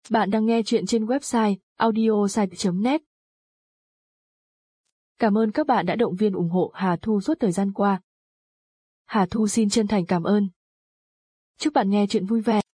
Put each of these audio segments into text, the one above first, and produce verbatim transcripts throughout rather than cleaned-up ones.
Bạn đang nghe chuyện trên website audiosite chấm net. Cảm ơn các bạn đã động viên ủng hộ Hà Thu suốt thời gian qua. Hà Thu xin chân thành cảm ơn. Chúc bạn nghe chuyện vui vẻ.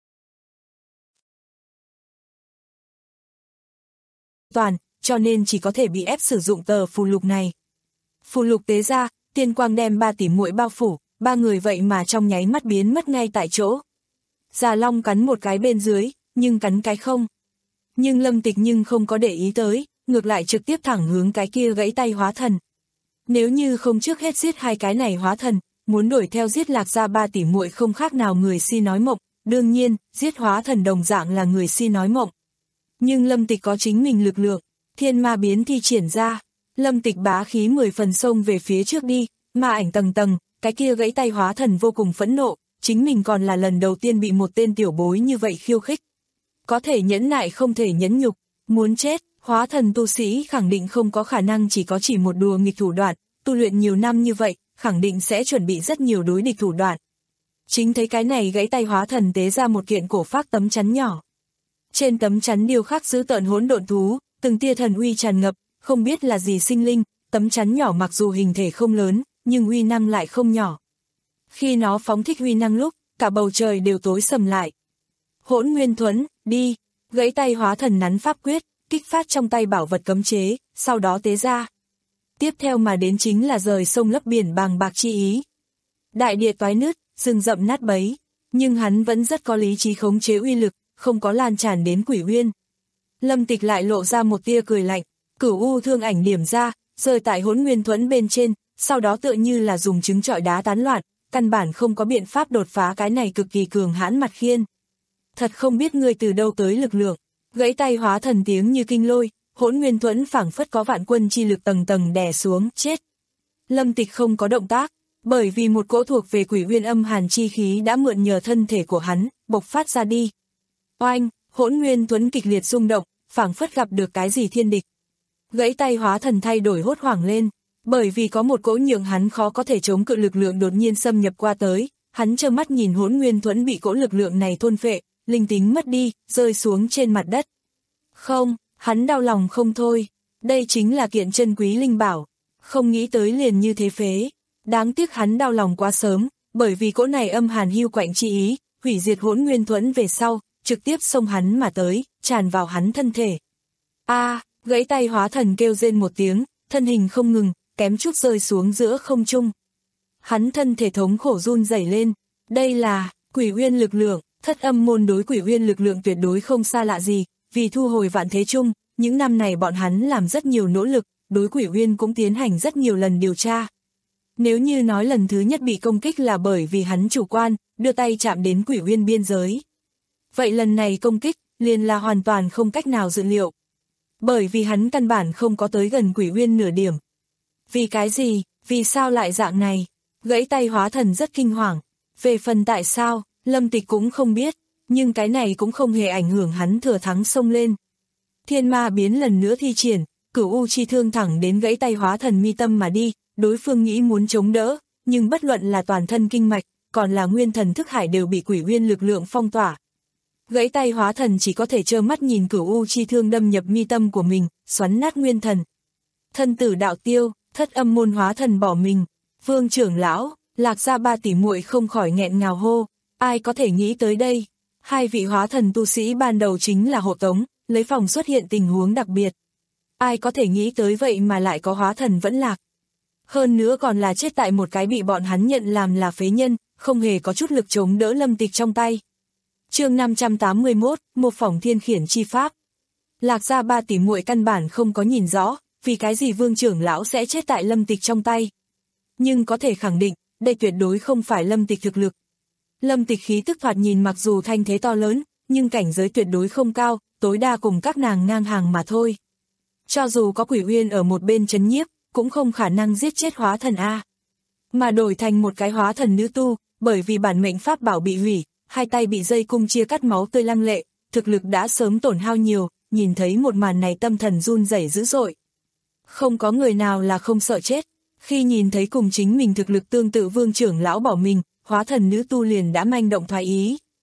Toàn, cho nên chỉ có thể bị ép sử dụng tờ phù lục này. Phù lục tế ra, tiên quang đem ba tỷ muội bao phủ, ba người vậy mà trong nháy mắt biến mất ngay tại chỗ. Già Long cắn một cái bên dưới, nhưng cắn cái không. Nhưng Lâm Tịch nhưng không có để ý tới, ngược lại trực tiếp thẳng hướng cái kia gãy tay hóa thần. Nếu như không trước hết giết hai cái này hóa thần, muốn đuổi theo giết Lạc Gia ba tỷ muội không khác nào người si nói mộng, đương nhiên, giết hóa thần đồng dạng là người si nói mộng. Nhưng Lâm Tịch có chính mình lực lượng, thiên ma biến thi triển ra, Lâm Tịch bá khí mười phần xông về phía trước đi, ma ảnh tầng tầng, cái kia gãy tay hóa thần vô cùng phẫn nộ, chính mình còn là lần đầu tiên bị một tên tiểu bối như vậy khiêu khích. Có thể nhẫn nại không thể nhẫn nhục, muốn chết, hóa thần tu sĩ khẳng định không có khả năng chỉ có chỉ một đùa nghịch thủ đoạn, tu luyện nhiều năm như vậy, khẳng định sẽ chuẩn bị rất nhiều đối địch thủ đoạn. Chính thấy cái này gãy tay hóa thần tế ra một kiện cổ phác tấm chắn nhỏ. Trên tấm chắn điêu khắc dữ tợn hỗn độn thú, từng tia thần uy tràn ngập, không biết là gì sinh linh, tấm chắn nhỏ mặc dù hình thể không lớn, nhưng uy năng lại không nhỏ. Khi nó phóng thích uy năng lúc, cả bầu trời đều tối sầm lại. Hỗn Nguyên Thuẫn, đi, gãy tay hóa thần nắn pháp quyết, kích phát trong tay bảo vật cấm chế, sau đó tế ra. Tiếp theo mà đến chính là rời sông lấp biển bàng bạc chi ý. Đại địa toái nứt, rừng rậm nát bấy, nhưng hắn vẫn rất có lý trí khống chế uy lực, không có lan tràn đến Quỷ Uyên. Lâm Tịch lại lộ ra một tia cười lạnh, cửu u thương ảnh điểm ra, rơi tại Hỗn Nguyên Thuẫn bên trên, sau đó tựa như là dùng trứng trọi đá tán loạn, căn bản không có biện pháp đột phá cái này cực kỳ cường hãn mặt khiên. Thật không biết ngươi từ đâu tới lực lượng, gãy tay hóa thần tiếng như kinh lôi, Hỗn Nguyên Thuẫn phảng phất có vạn quân chi lực tầng tầng đè xuống, chết. Lâm Tịch không có động tác, bởi vì một cỗ thuộc về Quỷ Uyên âm hàn chi khí đã mượn nhờ thân thể của hắn, bộc phát ra đi. Oanh, Hỗn Nguyên Thuẫn kịch liệt rung động, phảng phất gặp được cái gì thiên địch. Gãy tay hóa thần thay đổi hốt hoảng lên, bởi vì có một cỗ nhượng hắn khó có thể chống cự lực lượng đột nhiên xâm nhập qua tới, hắn trơ mắt nhìn Hỗn Nguyên Thuẫn bị cỗ lực lượng này thôn phệ, linh tính mất đi, rơi xuống trên mặt đất. Không, hắn đau lòng không thôi, đây chính là kiện chân quý linh bảo, không nghĩ tới liền như thế phế. Đáng tiếc hắn đau lòng quá sớm, bởi vì cỗ này âm hàn hưu quạnh chi ý, hủy diệt Hỗn Nguyên Thuẫn về sau, trực tiếp xông hắn mà tới, tràn vào hắn thân thể. A, à, gãy tay hóa thần kêu rên một tiếng, thân hình không ngừng, kém chút rơi xuống giữa không trung. Hắn thân thể thống khổ run rẩy lên, đây là Quỷ Uyên lực lượng, Thất Âm môn đối Quỷ Uyên lực lượng tuyệt đối không xa lạ gì, vì thu hồi vạn thế chung, những năm này bọn hắn làm rất nhiều nỗ lực, đối Quỷ Uyên cũng tiến hành rất nhiều lần điều tra. Nếu như nói lần thứ nhất bị công kích là bởi vì hắn chủ quan, đưa tay chạm đến Quỷ Uyên biên giới. Vậy lần này công kích, liền là hoàn toàn không cách nào dự liệu. Bởi vì hắn căn bản không có tới gần Quỷ Uyên nửa điểm. Vì cái gì, vì sao lại dạng này? Gãy tay hóa thần rất kinh hoàng. Về phần tại sao, Lâm Tịch cũng không biết, nhưng cái này cũng không hề ảnh hưởng hắn thừa thắng xông lên. Thiên ma biến lần nữa thi triển, cửu u chi thương thẳng đến gãy tay hóa thần mi tâm mà đi, đối phương nghĩ muốn chống đỡ, nhưng bất luận là toàn thân kinh mạch, còn là nguyên thần thức hải đều bị Quỷ Uyên lực lượng phong tỏa. Gãy tay hóa thần chỉ có thể trơ mắt nhìn cửu u chi thương đâm nhập mi tâm của mình, xoắn nát nguyên thần. Thân tử đạo tiêu, Thất Âm môn hóa thần bỏ mình, Vương trưởng lão, Lạc Gia ba tỷ muội không khỏi nghẹn ngào hô, ai có thể nghĩ tới đây. Hai vị hóa thần tu sĩ ban đầu chính là hộ tống, lấy phòng xuất hiện tình huống đặc biệt. Ai có thể nghĩ tới vậy mà lại có hóa thần vẫn lạc. Hơn nữa còn là chết tại một cái bị bọn hắn nhận làm là phế nhân, không hề có chút lực chống đỡ Lâm Tịch trong tay. Chương năm trăm tám mươi mốt, một phỏng thiên khiển chi pháp. Lạc Gia ba tỷ muội căn bản không có nhìn rõ, vì cái gì Vương trưởng lão sẽ chết tại Lâm Tịch trong tay. Nhưng có thể khẳng định, đây tuyệt đối không phải Lâm Tịch thực lực. Lâm Tịch khí tức thoạt nhìn mặc dù thanh thế to lớn, nhưng cảnh giới tuyệt đối không cao, tối đa cùng các nàng ngang hàng mà thôi. Cho dù có Quỷ Uyên ở một bên trấn nhiếp, cũng không khả năng giết chết hóa thần A. Mà đổi thành một cái hóa thần nữ tu, bởi vì bản mệnh pháp bảo bị hủy, hai tay bị dây cung chia cắt máu tươi lăng lệ, thực lực đã sớm tổn hao nhiều, nhìn thấy một màn này tâm thần run rẩy dữ dội. Không có người nào là không sợ chết, khi nhìn thấy cùng chính mình thực lực tương tự Vương trưởng lão bỏ mình, hóa thần nữ tu liền đã manh động thoái ý.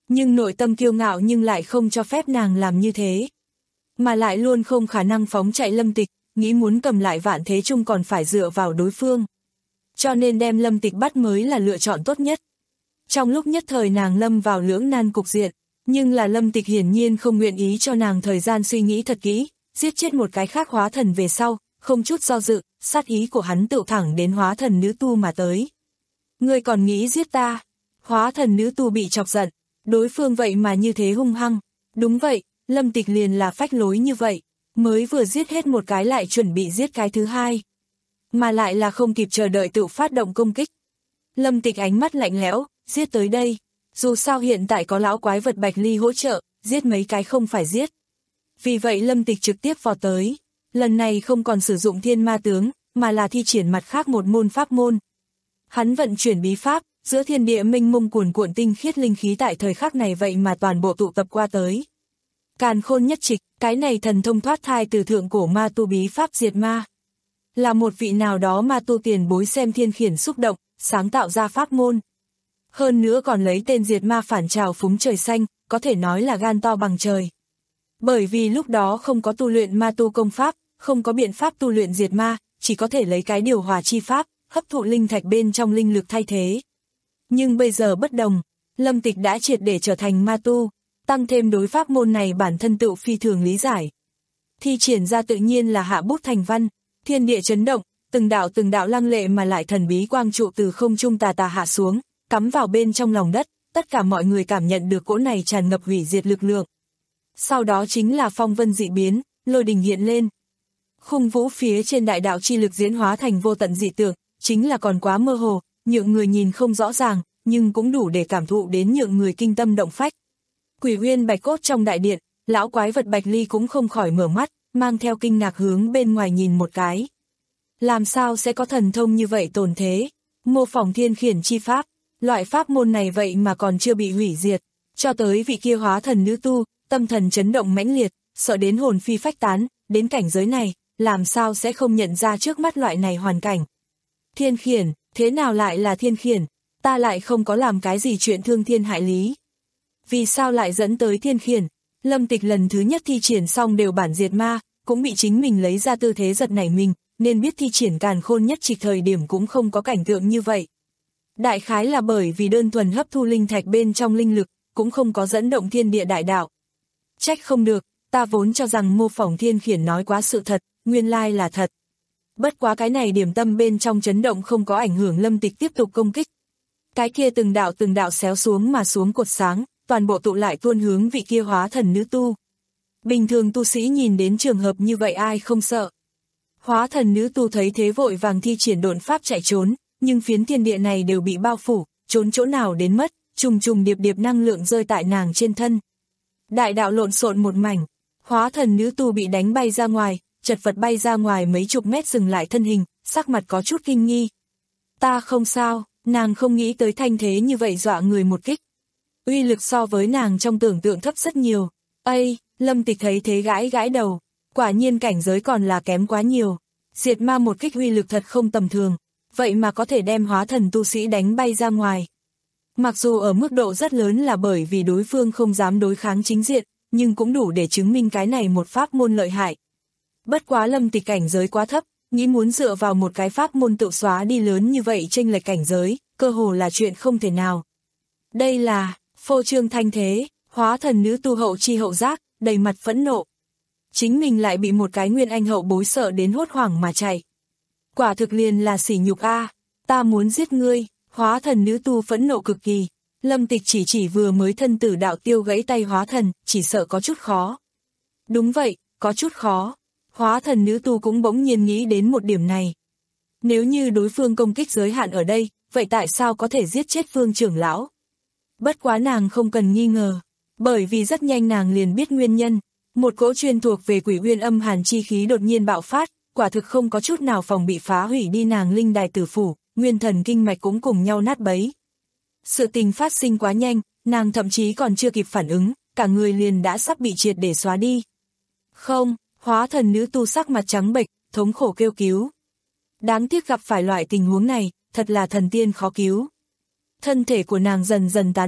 nhưng nội tâm kiêu ngạo nhưng lại không cho phép nàng làm như thế. Mà lại luôn không khả năng phóng chạy Lâm Tịch, nghĩ muốn cầm lại Vạn Thế Chung còn phải dựa vào đối phương. Cho nên đem Lâm Tịch bắt mới là lựa chọn tốt nhất. Trong lúc nhất thời nàng lâm vào lưỡng nan cục diện, nhưng là Lâm Tịch hiển nhiên không nguyện ý cho nàng thời gian suy nghĩ thật kỹ, giết chết một cái khác hóa thần về sau, không chút do dự, sát ý của hắn tựu thẳng đến hóa thần nữ tu mà tới. Ngươi còn nghĩ giết ta? Hóa thần nữ tu bị chọc giận, đối phương vậy mà như thế hung hăng. Đúng vậy, Lâm Tịch liền là phách lối như vậy, mới vừa giết hết một cái lại chuẩn bị giết cái thứ hai. Mà lại là không kịp chờ đợi tự phát động công kích. Lâm Tịch ánh mắt lạnh lẽo, giết tới đây. Dù sao hiện tại có lão quái vật Bạch Ly hỗ trợ, giết mấy cái không phải giết. Vì vậy Lâm Tịch trực tiếp vọt tới. Lần này không còn sử dụng thiên ma tướng, mà là thi triển mặt khác một môn pháp môn. Hắn vận chuyển bí pháp, giữa thiên địa mênh mông cuồn cuộn tinh khiết linh khí tại thời khắc này vậy mà toàn bộ tụ tập qua tới. Càn khôn nhất trịch, cái này thần thông thoát thai từ thượng cổ ma tu bí pháp diệt ma. Là một vị nào đó ma tu tiền bối xem thiên khiển xúc động, sáng tạo ra pháp môn. Hơn nữa còn lấy tên diệt ma phản trào phúng trời xanh, có thể nói là gan to bằng trời. Bởi vì lúc đó không có tu luyện ma tu công pháp, không có biện pháp tu luyện diệt ma, chỉ có thể lấy cái điều hòa chi pháp, hấp thụ linh thạch bên trong linh lực thay thế. Nhưng bây giờ bất đồng, Lâm Tịch đã triệt để trở thành ma tu, tăng thêm đối pháp môn này bản thân tự phi thường lý giải. Thi triển ra tự nhiên là hạ bút thành văn, thiên địa chấn động, từng đạo từng đạo lăng lệ mà lại thần bí quang trụ từ không trung tà tà hạ xuống, cắm vào bên trong lòng đất, tất cả mọi người cảm nhận được cỗ này tràn ngập hủy diệt lực lượng. Sau đó chính là phong vân dị biến, lôi đình hiện lên. Khung vũ phía trên đại đạo chi lực diễn hóa thành vô tận dị tượng, chính là còn quá mơ hồ, nhượng người nhìn không rõ ràng, nhưng cũng đủ để cảm thụ đến nhượng người kinh tâm động phách. Quỷ Uyên Bạch Cốt trong đại điện, lão quái vật Bạch Ly cũng không khỏi mở mắt, mang theo kinh ngạc hướng bên ngoài nhìn một cái. Làm sao sẽ có thần thông như vậy tồn thế? Mô phỏng thiên khiển chi pháp, loại pháp môn này vậy mà còn chưa bị hủy diệt, cho tới vị kia hóa thần nữ tu, tâm thần chấn động mãnh liệt, sợ đến hồn phi phách tán, đến cảnh giới này, làm sao sẽ không nhận ra trước mắt loại này hoàn cảnh. Thiên khiển, thế nào lại là thiên khiển? Ta lại không có làm cái gì chuyện thương thiên hại lý. Vì sao lại dẫn tới thiên khiển? Lâm Tịch lần thứ nhất thi triển xong đều bản diệt ma, cũng bị chính mình lấy ra tư thế giật nảy mình, nên biết thi triển càn khôn nhất trịch thời điểm cũng không có cảnh tượng như vậy. Đại khái là bởi vì đơn thuần hấp thu linh thạch bên trong linh lực, cũng không có dẫn động thiên địa đại đạo. Trách không được, ta vốn cho rằng mô phỏng thiên khiển nói quá sự thật, nguyên lai là thật. Bất quá cái này điểm tâm bên trong chấn động không có ảnh hưởng Lâm Tịch tiếp tục công kích. Cái kia từng đạo từng đạo xéo xuống mà xuống cột sáng, toàn bộ tụ lại tuôn hướng vị kia hóa thần nữ tu. Bình thường tu sĩ nhìn đến trường hợp như vậy ai không sợ. Hóa thần nữ tu thấy thế vội vàng thi triển độn pháp chạy trốn, nhưng phiến thiên địa này đều bị bao phủ, trốn chỗ nào đến mất, trùng trùng điệp điệp năng lượng rơi tại nàng trên thân. Đại đạo lộn xộn một mảnh, hóa thần nữ tu bị đánh bay ra ngoài, chật vật bay ra ngoài mấy chục mét dừng lại thân hình, sắc mặt có chút kinh nghi. Ta không sao, nàng không nghĩ tới thanh thế như vậy dọa người một kích. Uy lực so với nàng trong tưởng tượng thấp rất nhiều. Ây, Lâm Tịch thấy thế gãi gãi đầu, quả nhiên cảnh giới còn là kém quá nhiều. Diệt ma một kích uy lực thật không tầm thường, vậy mà có thể đem hóa thần tu sĩ đánh bay ra ngoài. Mặc dù ở mức độ rất lớn là bởi vì đối phương không dám đối kháng chính diện, nhưng cũng đủ để chứng minh cái này một pháp môn lợi hại. Bất quá Lâm Tịch cảnh giới quá thấp, nghĩ muốn dựa vào một cái pháp môn tự xóa đi lớn như vậy chênh lệch cảnh giới, cơ hồ là chuyện không thể nào. Đây là phô trương thanh thế, hóa thần nữ tu hậu chi hậu giác, đầy mặt phẫn nộ. Chính mình lại bị một cái nguyên anh hậu bối sợ đến hốt hoảng mà chạy. Quả thực liền là sỉ nhục a, ta muốn giết ngươi. Hóa thần nữ tu phẫn nộ cực kỳ. Lâm Tịch chỉ chỉ vừa mới thân tử đạo tiêu gãy tay hóa thần, chỉ sợ có chút khó. Đúng vậy, có chút khó. Hóa thần nữ tu cũng bỗng nhiên nghĩ đến một điểm này. Nếu như đối phương công kích giới hạn ở đây, vậy tại sao có thể giết chết Phương trưởng lão? Bất quá nàng không cần nghi ngờ, bởi vì rất nhanh nàng liền biết nguyên nhân. Một cỗ chuyên thuộc về Quỷ Uyên âm hàn chi khí đột nhiên bạo phát, quả thực không có chút nào phòng bị phá hủy đi nàng linh đài tử phủ, nguyên thần kinh mạch cũng cùng nhau nát bấy. Sự tình phát sinh quá nhanh, nàng thậm chí còn chưa kịp phản ứng, cả người liền đã sắp bị triệt để xóa đi. Không, hóa thần nữ tu sắc mặt trắng bệch, thống khổ kêu cứu. Đáng tiếc gặp phải loại tình huống này, thật là thần tiên khó cứu. Thân thể của nàng dần dần tán loạn,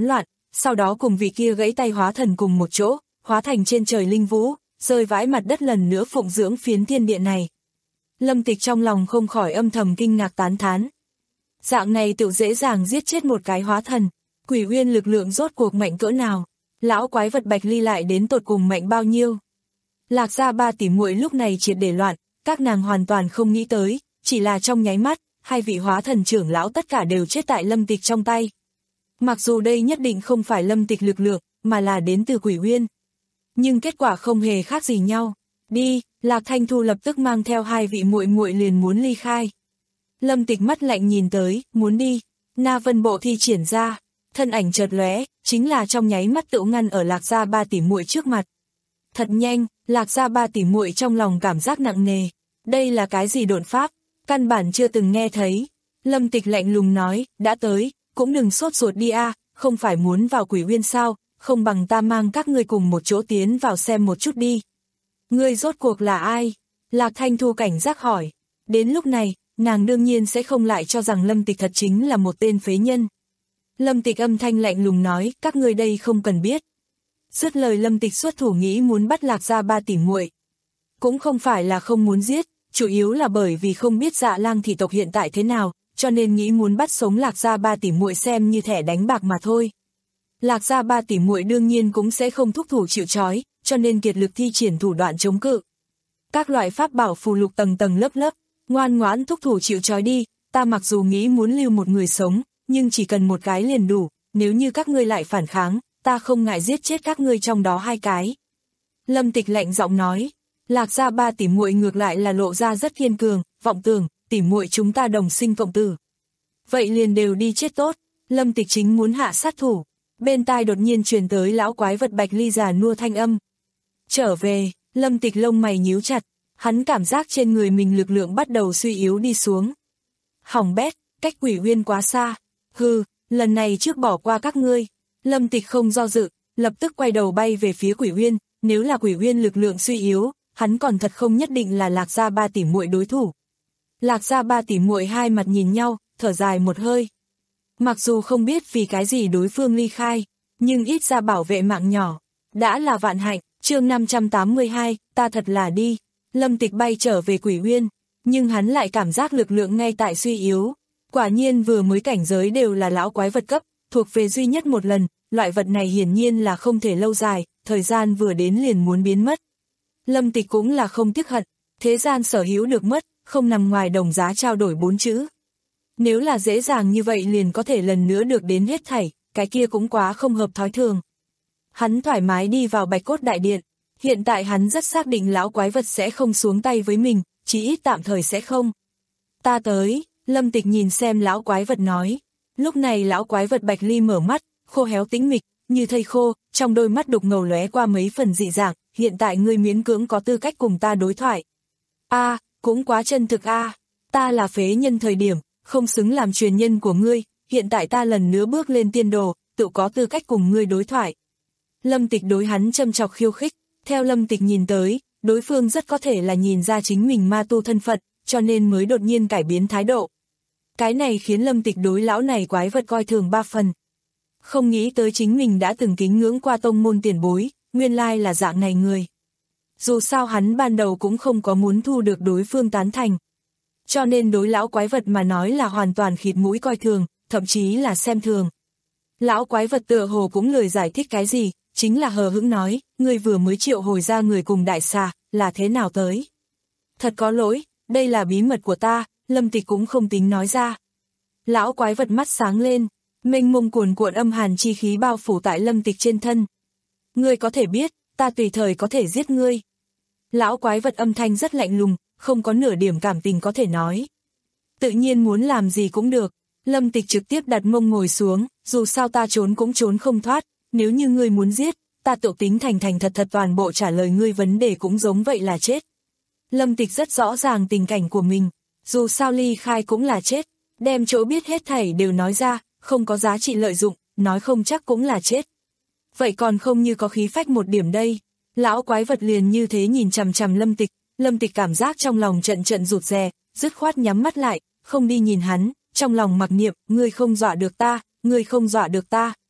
sau đó cùng vị kia gãy tay hóa thần cùng một chỗ, hóa thành trên trời linh vũ, rơi vãi mặt đất lần nữa phụng dưỡng phiến thiên địa này. Lâm Tịch trong lòng không khỏi âm thầm kinh ngạc tán thán. Dạng này tự dễ dàng giết chết một cái hóa thần, Quỷ Uyên lực lượng rốt cuộc mạnh cỡ nào, lão quái vật Bạch Ly lại đến tột cùng mạnh bao nhiêu. Lạc gia ba tỷ muội lúc này triệt để loạn, các nàng hoàn toàn không nghĩ tới, chỉ là trong nháy mắt, hai vị hóa thần trưởng lão tất cả đều chết tại Lâm Tịch trong tay. Mặc dù đây nhất định không phải Lâm Tịch lực lượng, mà là đến từ Quỷ Uyên. Nhưng kết quả không hề khác gì nhau. Đi, Lạc Thanh Thu lập tức mang theo hai vị muội muội liền muốn ly khai. Lâm Tịch mắt lạnh nhìn tới, muốn đi. Na Vân Bộ thi triển ra, thân ảnh chợt lóe, chính là trong nháy mắt tựu ngăn ở Lạc gia ba tỷ muội trước mặt. Thật nhanh, Lạc gia ba tỷ muội trong lòng cảm giác nặng nề. Đây là cái gì độn pháp, căn bản chưa từng nghe thấy. Lâm Tịch lạnh lùng nói, đã tới, cũng đừng sốt ruột đi a, không phải muốn vào Quỷ Uyên sao, không bằng ta mang các ngươi cùng một chỗ tiến vào xem một chút đi. Ngươi rốt cuộc là ai? Lạc Thanh Thu cảnh giác hỏi. Đến lúc này, nàng đương nhiên sẽ không lại cho rằng Lâm Tịch thật chính là một tên phế nhân. Lâm Tịch âm thanh lạnh lùng nói, các ngươi đây không cần biết. Dứt lời Lâm Tịch xuất thủ nghĩ muốn bắt Lạc gia ba tỷ muội. Cũng không phải là không muốn giết, chủ yếu là bởi vì không biết Dạ Lang thị tộc hiện tại thế nào, cho nên nghĩ muốn bắt sống Lạc gia ba tỷ muội xem như thẻ đánh bạc mà thôi. Lạc gia ba tỷ muội đương nhiên cũng sẽ không thúc thủ chịu trói, cho nên kiệt lực thi triển thủ đoạn chống cự. Các loại pháp bảo phù lục tầng tầng lớp lớp, ngoan ngoãn thúc thủ chịu trói đi, ta mặc dù nghĩ muốn lưu một người sống, nhưng chỉ cần một cái liền đủ, nếu như các ngươi lại phản kháng, ta không ngại giết chết các ngươi trong đó hai cái. Lâm Tịch lạnh giọng nói, Lạc gia ba tỷ muội ngược lại là lộ ra rất kiên cường, vọng tưởng, tỷ muội chúng ta đồng sinh cộng tử. Vậy liền đều đi chết tốt, Lâm Tịch chính muốn hạ sát thủ, bên tai đột nhiên truyền tới lão quái vật Bạch Ly già nua thanh âm. Trở về, Lâm Tịch lông mày nhíu chặt, hắn cảm giác trên người mình lực lượng bắt đầu suy yếu đi xuống. Hỏng bét, cách Quỷ Uyên quá xa, hừ, lần này trước bỏ qua các ngươi. Lâm Tịch không do dự, lập tức quay đầu bay về phía Quỷ Uyên, nếu là Quỷ Uyên lực lượng suy yếu, hắn còn thật không nhất định là Lạc gia ba tỷ muội đối thủ. Lạc gia ba tỷ muội hai mặt nhìn nhau, thở dài một hơi. Mặc dù không biết vì cái gì đối phương ly khai, nhưng ít ra bảo vệ mạng nhỏ, đã là vạn hạnh. Chương năm trăm tám mươi hai, ta thật là đi. Lâm Tịch bay trở về Quỷ Uyên, nhưng hắn lại cảm giác lực lượng ngay tại suy yếu. Quả nhiên vừa mới cảnh giới đều là lão quái vật cấp, thuộc về duy nhất một lần, loại vật này hiển nhiên là không thể lâu dài, thời gian vừa đến liền muốn biến mất. Lâm Tịch cũng là không tiếc hận, thế gian sở hữu được mất, không nằm ngoài đồng giá trao đổi bốn chữ. Nếu là dễ dàng như vậy liền có thể lần nữa được đến hết thảy, cái kia cũng quá không hợp thói thường. Hắn thoải mái đi vào Bạch Cốt Đại Điện, hiện tại hắn rất xác định lão quái vật sẽ không xuống tay với mình, chỉ ít tạm thời sẽ không. Ta tới, Lâm Tịch nhìn xem lão quái vật nói. Lúc này lão quái vật Bạch Ly mở mắt, khô héo tĩnh mịch, như thây khô, trong đôi mắt đục ngầu lóe qua mấy phần dị dạng, hiện tại ngươi miễn cưỡng có tư cách cùng ta đối thoại. A, cũng quá chân thực a, ta là phế nhân thời điểm, không xứng làm truyền nhân của ngươi, hiện tại ta lần nữa bước lên tiên đồ, tự có tư cách cùng ngươi đối thoại. Lâm Tịch đối hắn châm chọc khiêu khích, theo Lâm Tịch nhìn tới, đối phương rất có thể là nhìn ra chính mình ma tu thân phận, cho nên mới đột nhiên cải biến thái độ. Cái này khiến Lâm Tịch đối lão này quái vật coi thường ba phần. Không nghĩ tới chính mình đã từng kính ngưỡng qua tông môn tiền bối, nguyên lai là dạng này người. Dù sao hắn ban đầu cũng không có muốn thu được đối phương tán thành. Cho nên đối lão quái vật mà nói là hoàn toàn khịt mũi coi thường, thậm chí là xem thường. Lão quái vật tựa hồ cũng lười giải thích cái gì, chính là hờ hững nói, người vừa mới triệu hồi ra người cùng đại xà, là thế nào tới. Thật có lỗi, đây là bí mật của ta, Lâm Tịch cũng không tính nói ra. Lão quái vật mắt sáng lên, mênh mông cuồn cuộn âm hàn chi khí bao phủ tại Lâm Tịch trên thân. Ngươi có thể biết, ta tùy thời có thể giết ngươi. Lão quái vật âm thanh rất lạnh lùng, không có nửa điểm cảm tình có thể nói. Tự nhiên muốn làm gì cũng được. Lâm Tịch trực tiếp đặt mông ngồi xuống, dù sao ta trốn cũng trốn không thoát, nếu như ngươi muốn giết, ta tự tính thành thành thật thật toàn bộ trả lời ngươi vấn đề cũng giống vậy là chết. Lâm Tịch rất rõ ràng tình cảnh của mình, dù sao ly khai cũng là chết, đem chỗ biết hết thảy đều nói ra, không có giá trị lợi dụng, nói không chắc cũng là chết. Vậy còn không như có khí phách một điểm đây. Lão quái vật liền như thế nhìn chằm chằm Lâm Tịch, Lâm Tịch cảm giác trong lòng trận trận rụt rè, dứt khoát nhắm mắt lại, không đi nhìn hắn, trong lòng mặc niệm, ngươi không dọa được ta, ngươi không dọa được ta.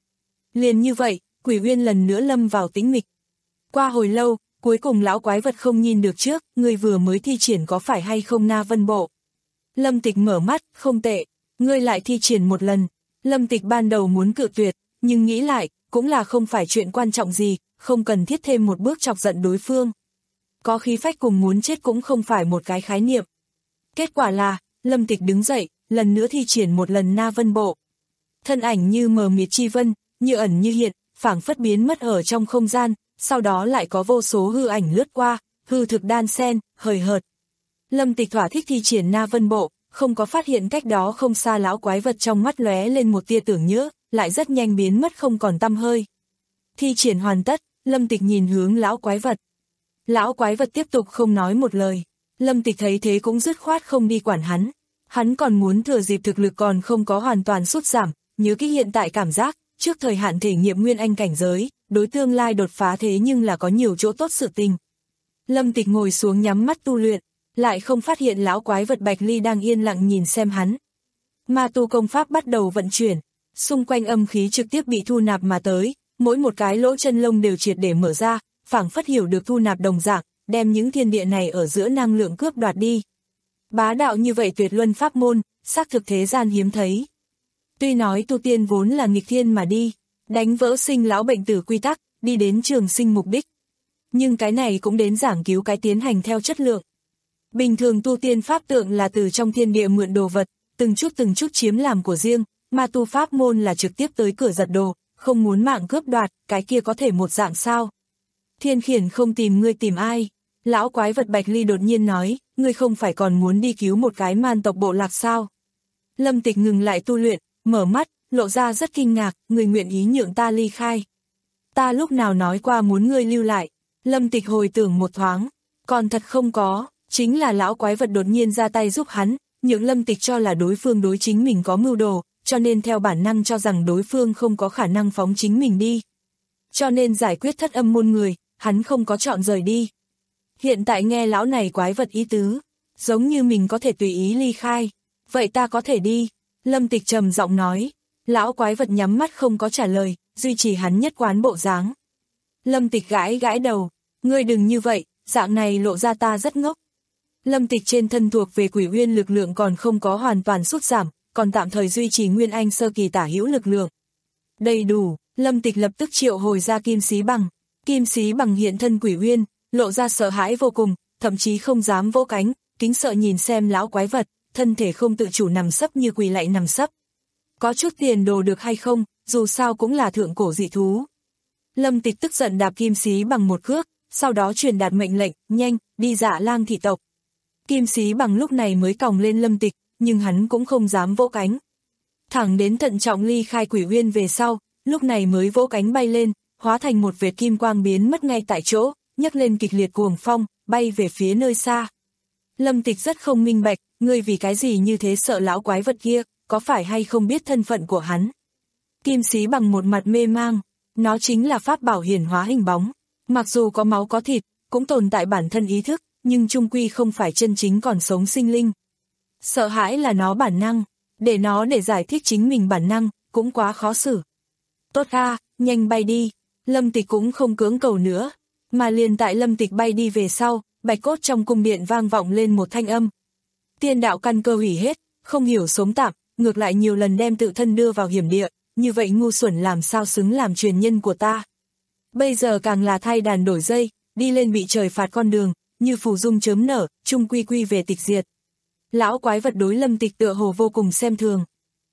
Liền như vậy, Quỷ Uyên lần nữa lâm vào tĩnh mịch. Qua hồi lâu, cuối cùng lão quái vật không nhìn được trước, ngươi vừa mới thi triển có phải hay không Na Vân Bộ. Lâm Tịch mở mắt, không tệ, ngươi lại thi triển một lần. Lâm Tịch ban đầu muốn cự tuyệt, nhưng nghĩ lại, cũng là không phải chuyện quan trọng gì, không cần thiết thêm một bước chọc giận đối phương. Có khí phách cùng muốn chết cũng không phải một cái khái niệm. Kết quả là, Lâm Tịch đứng dậy, lần nữa thi triển một lần Na Vân Bộ. Thân ảnh như mờ mịt chi vân, như ẩn như hiện, phảng phất biến mất ở trong không gian, sau đó lại có vô số hư ảnh lướt qua, hư thực đan xen, hời hợt. Lâm Tịch thỏa thích thi triển Na Vân Bộ, không có phát hiện cách đó không xa lão quái vật trong mắt lóe lên một tia tưởng nhớ, lại rất nhanh biến mất không còn tăm hơi. Thi triển hoàn tất, Lâm Tịch nhìn hướng lão quái vật. Lão quái vật tiếp tục không nói một lời. Lâm Tịch thấy thế cũng dứt khoát không đi quản hắn. Hắn còn muốn thừa dịp thực lực còn không có hoàn toàn sút giảm, nhớ kỹ hiện tại cảm giác, trước thời hạn thể nghiệm nguyên anh cảnh giới, đối tương lai đột phá thế nhưng là có nhiều chỗ tốt sự tình. Lâm Tịch ngồi xuống nhắm mắt tu luyện, lại không phát hiện lão quái vật Bạch Ly đang yên lặng nhìn xem hắn. Ma tu công pháp bắt đầu vận chuyển, xung quanh âm khí trực tiếp bị thu nạp mà tới, mỗi một cái lỗ chân lông đều triệt để mở ra, phảng phất hiểu được thu nạp đồng dạng, đem những thiên địa này ở giữa năng lượng cướp đoạt đi. Bá đạo như vậy tuyệt luân pháp môn, xác thực thế gian hiếm thấy. Tuy nói tu tiên vốn là nghịch thiên mà đi, đánh vỡ sinh lão bệnh tử quy tắc, đi đến trường sinh mục đích. Nhưng cái này cũng đến giảng cứu cái tiến hành theo chất lượng. Bình thường tu tiên pháp tượng là từ trong thiên địa mượn đồ vật, từng chút từng chút chiếm làm của riêng, mà tu pháp môn là trực tiếp tới cửa giật đồ, không muốn mạng cướp đoạt, cái kia có thể một dạng sao. Thiên Khiển không tìm ngươi tìm ai. Lão quái vật Bạch Ly đột nhiên nói, ngươi không phải còn muốn đi cứu một cái man tộc bộ lạc sao. Lâm Tịch ngừng lại tu luyện, mở mắt, lộ ra rất kinh ngạc, ngươi nguyện ý nhượng ta ly khai. Ta lúc nào nói qua muốn ngươi lưu lại. Lâm Tịch hồi tưởng một thoáng, còn thật không có, chính là lão quái vật đột nhiên ra tay giúp hắn, nhượng Lâm Tịch cho là đối phương đối chính mình có mưu đồ, cho nên theo bản năng cho rằng đối phương không có khả năng phóng chính mình đi. Cho nên giải quyết thất âm môn người, hắn không có chọn rời đi. Hiện tại nghe lão này quái vật ý tứ, giống như mình có thể tùy ý ly khai. Vậy ta có thể đi. Lâm Tịch trầm giọng nói. Lão quái vật nhắm mắt không có trả lời, duy trì hắn nhất quán bộ dáng. Lâm Tịch gãi gãi đầu. Ngươi đừng như vậy, dạng này lộ ra ta rất ngốc. Lâm Tịch trên thân thuộc về Quỷ Uyên lực lượng còn không có hoàn toàn sút giảm, còn tạm thời duy trì nguyên anh sơ kỳ tả hữu lực lượng. Đầy đủ, Lâm Tịch lập tức triệu hồi ra Kim Xí Bằng. Kim Xí Bằng hiện thân Quỷ Uyên, lộ ra sợ hãi vô cùng, thậm chí không dám vỗ cánh, kính sợ nhìn xem lão quái vật, thân thể không tự chủ nằm sấp như quỳ lạy nằm sấp. Có chút tiền đồ được hay không, dù sao cũng là thượng cổ dị thú. Lâm Tịch tức giận đạp Kim Xí Bằng một cước, sau đó truyền đạt mệnh lệnh, nhanh, đi Dạ Lang thị tộc. Kim Xí Bằng lúc này mới còng lên Lâm Tịch, nhưng hắn cũng không dám vỗ cánh. Thẳng đến thận trọng ly khai Quỷ Uyên về sau, lúc này mới vỗ cánh bay lên, hóa thành một vệt kim quang biến mất ngay tại chỗ, nhấc lên kịch liệt cuồng phong, bay về phía nơi xa. Lâm Tịch rất không minh bạch, ngươi vì cái gì như thế sợ lão quái vật kia, có phải hay không biết thân phận của hắn. Kim Xí Bằng một mặt mê mang, nó chính là pháp bảo hiển hóa hình bóng, mặc dù có máu có thịt, cũng tồn tại bản thân ý thức, nhưng chung quy không phải chân chính còn sống sinh linh. Sợ hãi là nó bản năng, để nó để giải thích chính mình bản năng, cũng quá khó xử. Tốt a, nhanh bay đi. Lâm Tịch cũng không cưỡng cầu nữa, mà liền tại Lâm Tịch bay đi về sau, bạch cốt trong cung điện vang vọng lên một thanh âm. Tiên đạo căn cơ hủy hết, không hiểu sống tạm, ngược lại nhiều lần đem tự thân đưa vào hiểm địa, như vậy ngu xuẩn làm sao xứng làm truyền nhân của ta. Bây giờ càng là thay đàn đổi dây, đi lên bị trời phạt con đường, như phù dung chớm nở, chung quy quy về tịch diệt. Lão quái vật đối Lâm Tịch tựa hồ vô cùng xem thường.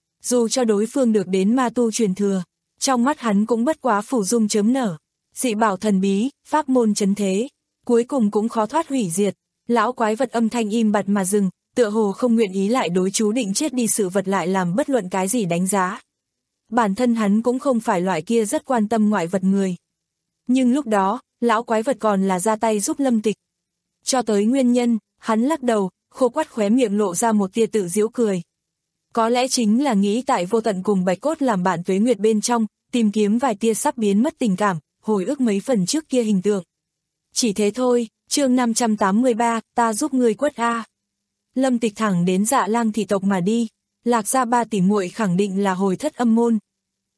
Dù cho đối phương được đến ma tu truyền thừa, trong mắt hắn cũng bất quá phù dung chớm nở, dị bảo thần bí, pháp môn chấn thế, cuối cùng cũng khó thoát hủy diệt. Lão quái vật âm thanh im bặt mà dừng, tựa hồ không nguyện ý lại đối chú định chết đi sự vật lại làm bất luận cái gì đánh giá. Bản thân hắn cũng không phải loại kia rất quan tâm ngoại vật người. Nhưng lúc đó, lão quái vật còn là ra tay giúp Lâm Tịch. Cho tới nguyên nhân, hắn lắc đầu, khô quắt khóe miệng lộ ra một tia tự giễu cười. Có lẽ chính là nghĩ tại vô tận cùng bạch cốt làm bạn tuế nguyệt bên trong, tìm kiếm vài tia sắp biến mất tình cảm, hồi ức mấy phần trước kia hình tượng. Chỉ thế thôi, chương năm trăm tám mươi ba, ta giúp người quất A. Lâm Tịch thẳng đến Dạ Lang thị tộc mà đi, Lạc gia ba tỷ muội khẳng định là hồi thất âm môn.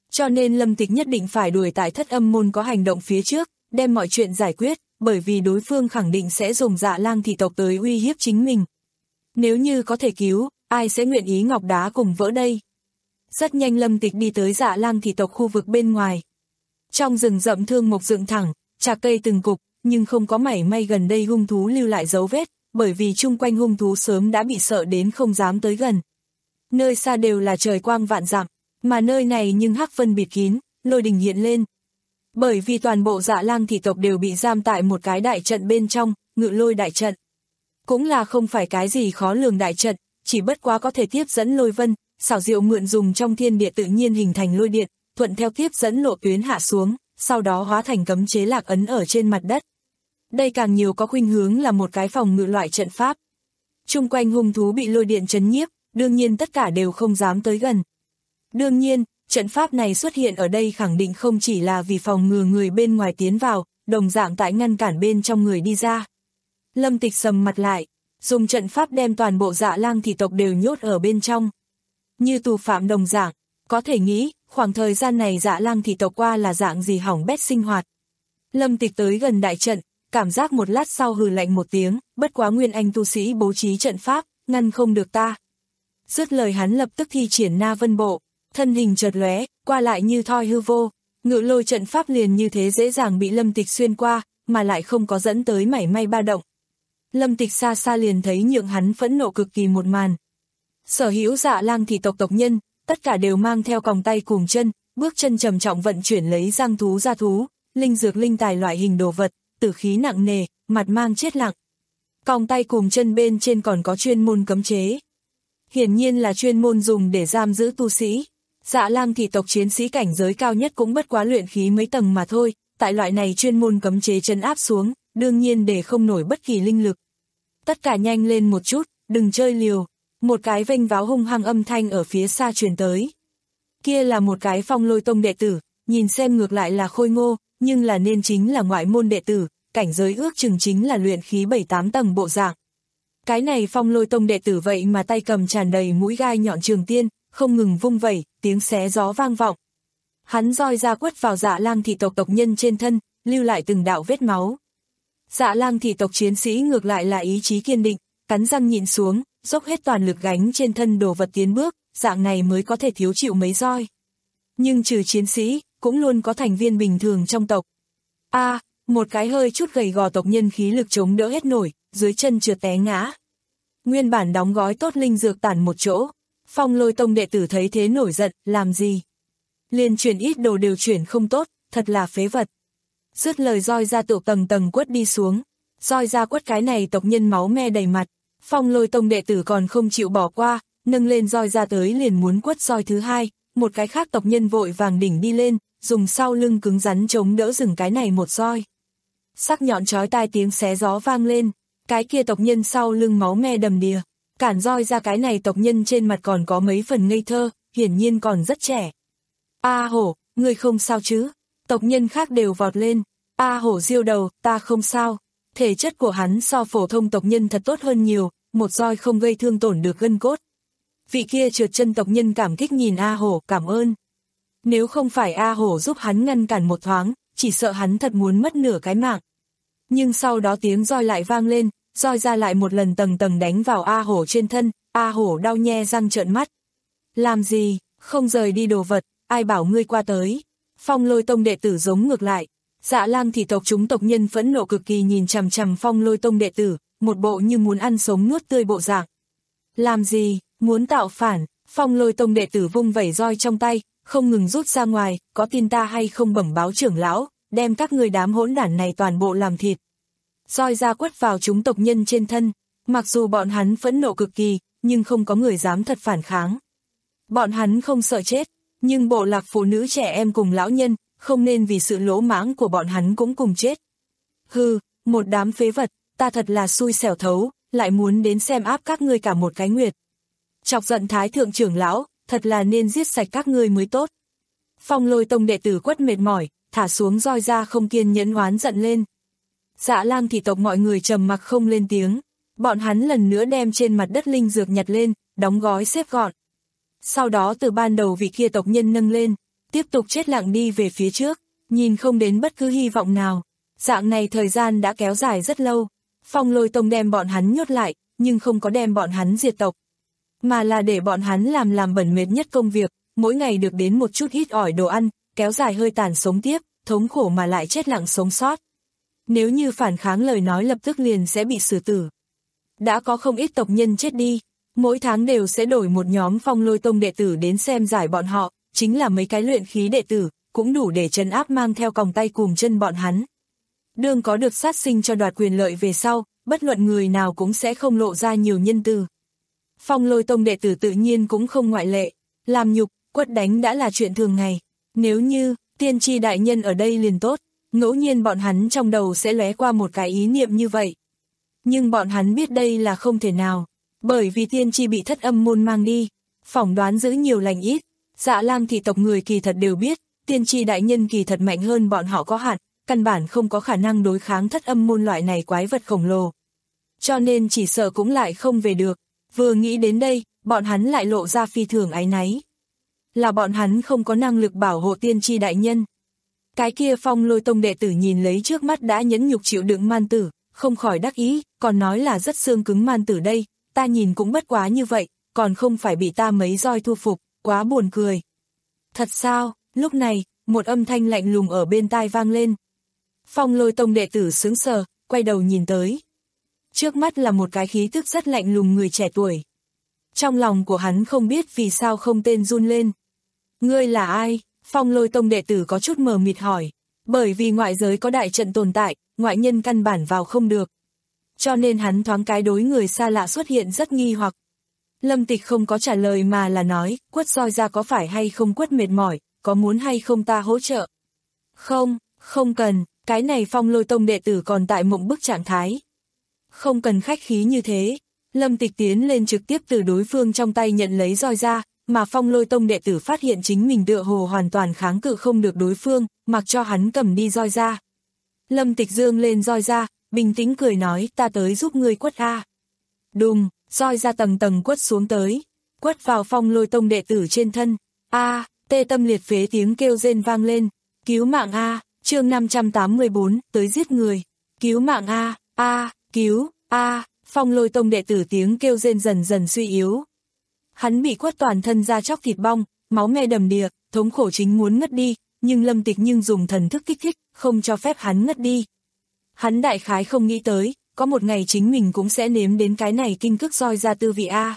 Cho nên Lâm Tịch nhất định phải đuổi tại Thất Âm môn có hành động phía trước, đem mọi chuyện giải quyết, bởi vì đối phương khẳng định sẽ dùng Dạ Lang thị tộc tới uy hiếp chính mình. Nếu như có thể cứu, ai sẽ nguyện ý ngọc đá cùng vỡ đây? Rất nhanh Lâm Tịch đi tới Dạ Lang thị tộc khu vực bên ngoài. Trong rừng rậm thương mộc dựng thẳng, trạc cây từng cục, nhưng không có mảy may gần đây hung thú lưu lại dấu vết, bởi vì chung quanh hung thú sớm đã bị sợ đến không dám tới gần. Nơi xa đều là trời quang vạn dặm, mà nơi này nhưng hắc vân bịt kín, lôi đình hiện lên. Bởi vì toàn bộ Dạ Lang thị tộc đều bị giam tại một cái đại trận bên trong, Ngự Lôi đại trận. Cũng là không phải cái gì khó lường đại trận, chỉ bất quá có thể tiếp dẫn lôi vân, xảo diệu mượn dùng trong thiên địa tự nhiên hình thành lôi điện, thuận theo tiếp dẫn lộ tuyến hạ xuống, sau đó hóa thành cấm chế lạc ấn ở trên mặt đất. Đây càng nhiều có khuynh hướng là một cái phòng ngự loại trận pháp. Chung quanh hung thú bị lôi điện chấn nhiếp, đương nhiên tất cả đều không dám tới gần. Đương nhiên, trận pháp này xuất hiện ở đây khẳng định không chỉ là vì phòng ngừa người bên ngoài tiến vào, đồng dạng tại ngăn cản bên trong người đi ra. Lâm Tịch sầm mặt lại, dùng trận pháp đem toàn bộ Dạ Lang thị tộc đều nhốt ở bên trong. Như tù phạm đồng dạng, có thể nghĩ, khoảng thời gian này Dạ Lang thị tộc qua là dạng gì hỏng bét sinh hoạt. Lâm Tịch tới gần đại trận, cảm giác một lát sau hừ lạnh một tiếng, bất quá nguyên anh tu sĩ bố trí trận pháp, ngăn không được ta. Dứt lời hắn lập tức thi triển Na Vân Bộ, thân hình chợt lóe, qua lại như thoi hư vô, Ngự Lôi trận pháp liền như thế dễ dàng bị Lâm Tịch xuyên qua, mà lại không có dẫn tới mảy may ba động. Lâm Tịch xa xa liền thấy nhượng hắn phẫn nộ cực kỳ một màn. Sở hữu Dạ Lang thị tộc tộc nhân, tất cả đều mang theo còng tay cùng chân, bước chân trầm trọng vận chuyển lấy giang thú gia thú, linh dược linh tài loại hình đồ vật, tử khí nặng nề, mặt mang chết lặng. Còng tay cùng chân bên trên còn có chuyên môn cấm chế. Hiển nhiên là chuyên môn dùng để giam giữ tu sĩ. Dạ Lang thị tộc chiến sĩ cảnh giới cao nhất cũng bất quá luyện khí mấy tầng mà thôi, tại loại này chuyên môn cấm chế trấn áp xuống, đương nhiên để không nổi bất kỳ linh lực. Tất cả nhanh lên một chút, đừng chơi liều. Một cái vênh váo hung hăng âm thanh ở phía xa truyền tới. Kia là một cái Phong Lôi tông đệ tử, nhìn xem ngược lại là khôi ngô, nhưng là nên chính là ngoại môn đệ tử, cảnh giới ước chừng chính là luyện khí bảy tám tầng bộ dạng. Cái này Phong Lôi tông đệ tử vậy mà tay cầm tràn đầy mũi gai nhọn trường tiên, không ngừng vung vẩy, tiếng xé gió vang vọng. Hắn roi ra quất vào Dạ Lang thị tộc tộc nhân trên thân, lưu lại từng đạo vết máu. Dạ Lang thị tộc chiến sĩ ngược lại là ý chí kiên định, cắn răng nhịn xuống, dốc hết toàn lực gánh trên thân đồ vật tiến bước, dạng này mới có thể thiếu chịu mấy roi. Nhưng trừ chiến sĩ, cũng luôn có thành viên bình thường trong tộc. A, à, một cái hơi chút gầy gò tộc nhân khí lực chống đỡ hết nổi, dưới chân trượt té ngã. Nguyên bản đóng gói tốt linh dược tản một chỗ, Phong Lôi tông đệ tử thấy thế nổi giận, làm gì? Liền chuyển ít đồ đều chuyển không tốt, thật là phế vật. Dứt lời roi ra tụ tầng tầng quất đi xuống, roi ra quất cái này tộc nhân máu me đầy mặt. Phong Lôi tông đệ tử còn không chịu bỏ qua, nâng lên roi ra tới liền muốn quất roi thứ hai, một cái khác tộc nhân vội vàng đỉnh đi lên, dùng sau lưng cứng rắn chống đỡ dừng cái này một roi. Sắc nhọn chói tai tiếng xé gió vang lên, cái kia tộc nhân sau lưng máu me đầm đìa, cản roi ra cái này tộc nhân trên mặt còn có mấy phần ngây thơ, hiển nhiên còn rất trẻ. A hổ, ngươi không sao chứ? Tộc nhân khác đều vọt lên, A hổ diêu đầu, ta không sao. Thể chất của hắn so phổ thông tộc nhân thật tốt hơn nhiều, một roi không gây thương tổn được gân cốt. Vị kia trượt chân tộc nhân cảm kích nhìn A hổ, cảm ơn. Nếu không phải A hổ giúp hắn ngăn cản một thoáng, chỉ sợ hắn thật muốn mất nửa cái mạng. Nhưng sau đó tiếng roi lại vang lên, roi ra lại một lần tầng tầng đánh vào A hổ trên thân, A hổ đau nhe răng trợn mắt. Làm gì, không rời đi đồ vật, ai bảo ngươi qua tới. Phong Lôi tông đệ tử giống ngược lại. Dạ Lang thị tộc chúng tộc nhân phẫn nộ cực kỳ nhìn chằm chằm Phong Lôi tông đệ tử, một bộ như muốn ăn sống nuốt tươi bộ dạng. Làm gì, muốn tạo phản? Phong Lôi tông đệ tử vung vẩy roi trong tay, không ngừng rút ra ngoài, có tin ta hay không bẩm báo trưởng lão, đem các người đám hỗn đản này toàn bộ làm thịt. Roi ra quất vào chúng tộc nhân trên thân, mặc dù bọn hắn phẫn nộ cực kỳ, nhưng không có người dám thật phản kháng. Bọn hắn không sợ chết, nhưng bộ lạc phụ nữ trẻ em cùng lão nhân, không nên vì sự lỗ mãng của bọn hắn cũng cùng chết. Hừ, một đám phế vật, ta thật là xui xẻo thấu, lại muốn đến xem áp các ngươi cả một cái nguyệt. Chọc giận Thái thượng trưởng lão, thật là nên giết sạch các ngươi mới tốt. Phong Lôi tông đệ tử quất mệt mỏi, thả xuống roi ra không kiên nhẫn oán giận lên. Dạ Lang thị tộc mọi người trầm mặc không lên tiếng, bọn hắn lần nữa đem trên mặt đất linh dược nhặt lên, đóng gói xếp gọn. Sau đó từ ban đầu vị kia tộc nhân nâng lên, tiếp tục chết lặng đi về phía trước, nhìn không đến bất cứ hy vọng nào. Dạng này thời gian đã kéo dài rất lâu, Phong Lôi Tông đem bọn hắn nhốt lại, nhưng không có đem bọn hắn diệt tộc, mà là để bọn hắn làm làm bẩn mệt nhất công việc, mỗi ngày được đến một chút ít ỏi đồ ăn, kéo dài hơi tàn sống tiếp, thống khổ mà lại chết lặng sống sót. Nếu như phản kháng lời nói lập tức liền sẽ bị xử tử. Đã có không ít tộc nhân chết đi, mỗi tháng đều sẽ đổi một nhóm Phong Lôi Tông đệ tử đến xem giải bọn họ, chính là mấy cái luyện khí đệ tử, cũng đủ để trấn áp mang theo còng tay cùm chân bọn hắn. Đương có được sát sinh cho đoạt quyền lợi về sau, bất luận người nào cũng sẽ không lộ ra nhiều nhân từ. Phong Lôi Tông đệ tử tự nhiên cũng không ngoại lệ, làm nhục, quất đánh đã là chuyện thường ngày. Nếu như, tiên tri đại nhân ở đây liền tốt, ngẫu nhiên bọn hắn trong đầu sẽ lóe qua một cái ý niệm như vậy. Nhưng bọn hắn biết đây là không thể nào, bởi vì tiên tri bị thất âm môn mang đi, phỏng đoán giữ nhiều lành ít. Dạ Lam thị tộc người kỳ thật đều biết, tiên tri đại nhân kỳ thật mạnh hơn bọn họ có hạn, căn bản không có khả năng đối kháng thất âm môn loại này quái vật khổng lồ. Cho nên chỉ sợ cũng lại không về được. Vừa nghĩ đến đây, bọn hắn lại lộ ra phi thường áy náy. Là bọn hắn không có năng lực bảo hộ tiên tri đại nhân. Cái kia Phong Lôi Tông đệ tử nhìn lấy trước mắt đã nhẫn nhục chịu đựng man tử, không khỏi đắc ý, còn nói là rất xương cứng man tử đây, ta nhìn cũng bất quá như vậy, còn không phải bị ta mấy roi thu phục, quá buồn cười. Thật sao? Lúc này, một âm thanh lạnh lùng ở bên tai vang lên. Phong Lôi Tông đệ tử sững sờ, quay đầu nhìn tới. Trước mắt là một cái khí tức rất lạnh lùng người trẻ tuổi. Trong lòng của hắn không biết vì sao không tên run lên. Ngươi là ai? Phong Lôi Tông đệ tử có chút mờ mịt hỏi. Bởi vì ngoại giới có đại trận tồn tại, ngoại nhân căn bản vào không được. Cho nên hắn thoáng cái đối người xa lạ xuất hiện rất nghi hoặc. Lâm Tịch không có trả lời mà là nói, quất roi ra có phải hay không quất mệt mỏi, có muốn hay không ta hỗ trợ? Không, không cần, cái này Phong Lôi Tông đệ tử còn tại mộng bức trạng thái. Không cần khách khí như thế. Lâm Tịch tiến lên trực tiếp từ đối phương trong tay nhận lấy roi ra, mà Phong Lôi Tông đệ tử phát hiện chính mình tựa hồ hoàn toàn kháng cự không được đối phương, mặc cho hắn cầm đi roi ra. Lâm Tịch dương lên roi ra, bình tĩnh cười nói, ta tới giúp ngươi quất a. Đùng, roi ra tầng tầng quất xuống tới, quất vào Phong Lôi Tông đệ tử trên thân. A, tê tâm liệt phế tiếng kêu rên vang lên. Cứu mạng a, chương năm trăm tám mươi bốn, tới giết người. Cứu mạng a, a, cứu, a, Phong Lôi Tông đệ tử tiếng kêu rên dần dần suy yếu. Hắn bị quất toàn thân da chóc thịt bong, máu me đầm đìa, thống khổ chính muốn ngất đi, nhưng Lâm Tịch nhưng dùng thần thức kích thích, không cho phép hắn ngất đi. Hắn đại khái không nghĩ tới, có một ngày chính mình cũng sẽ nếm đến cái này kinh cức roi ra tư vị a.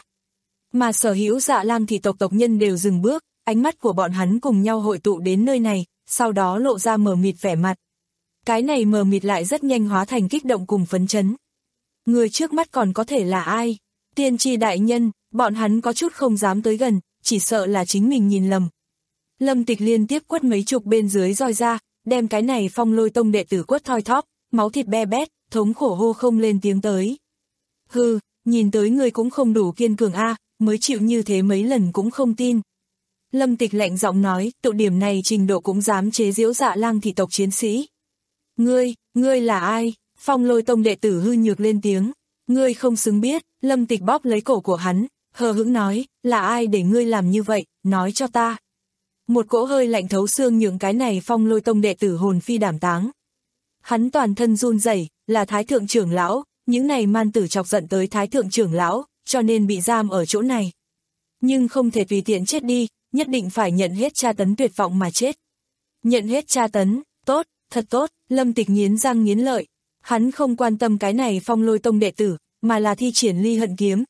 Mà sở hữu Dạ Lam thị tộc tộc nhân đều dừng bước, ánh mắt của bọn hắn cùng nhau hội tụ đến nơi này, sau đó lộ ra mờ mịt vẻ mặt. Cái này mờ mịt lại rất nhanh hóa thành kích động cùng phấn chấn. Người trước mắt còn có thể là ai? Tiên tri đại nhân, bọn hắn có chút không dám tới gần, chỉ sợ là chính mình nhìn lầm. Lâm Tịch liên tiếp quất mấy chục bên dưới roi ra, đem cái này Phong Lôi Tông đệ tử quất thoi thóp, máu thịt be bét, thống khổ hô không lên tiếng tới. Hừ, nhìn tới người cũng không đủ kiên cường a, mới chịu như thế mấy lần cũng không tin. Lâm Tịch lạnh giọng nói, tụ điểm này trình độ cũng dám chế giễu Dạ Lang thị tộc chiến sĩ. Ngươi, ngươi là ai? Phong Lôi Tông đệ tử hư nhược lên tiếng. Ngươi không xứng biết. Lâm Tịch bóp lấy cổ của hắn, hờ hững nói, là ai để ngươi làm như vậy, nói cho ta. Một cỗ hơi lạnh thấu xương nhượng cái này Phong Lôi Tông đệ tử hồn phi đảm táng. Hắn toàn thân run rẩy, là Thái Thượng trưởng lão, những này man tử chọc giận tới Thái Thượng trưởng lão, cho nên bị giam ở chỗ này. Nhưng không thể tùy tiện chết đi, nhất định phải nhận hết tra tấn tuyệt vọng mà chết. Nhận hết tra tấn, tốt, thật tốt, Lâm Tịch nghiến răng nghiến lợi. Hắn không quan tâm cái này Phong Lôi Tông đệ tử, mà là thi triển ly hận kiếm.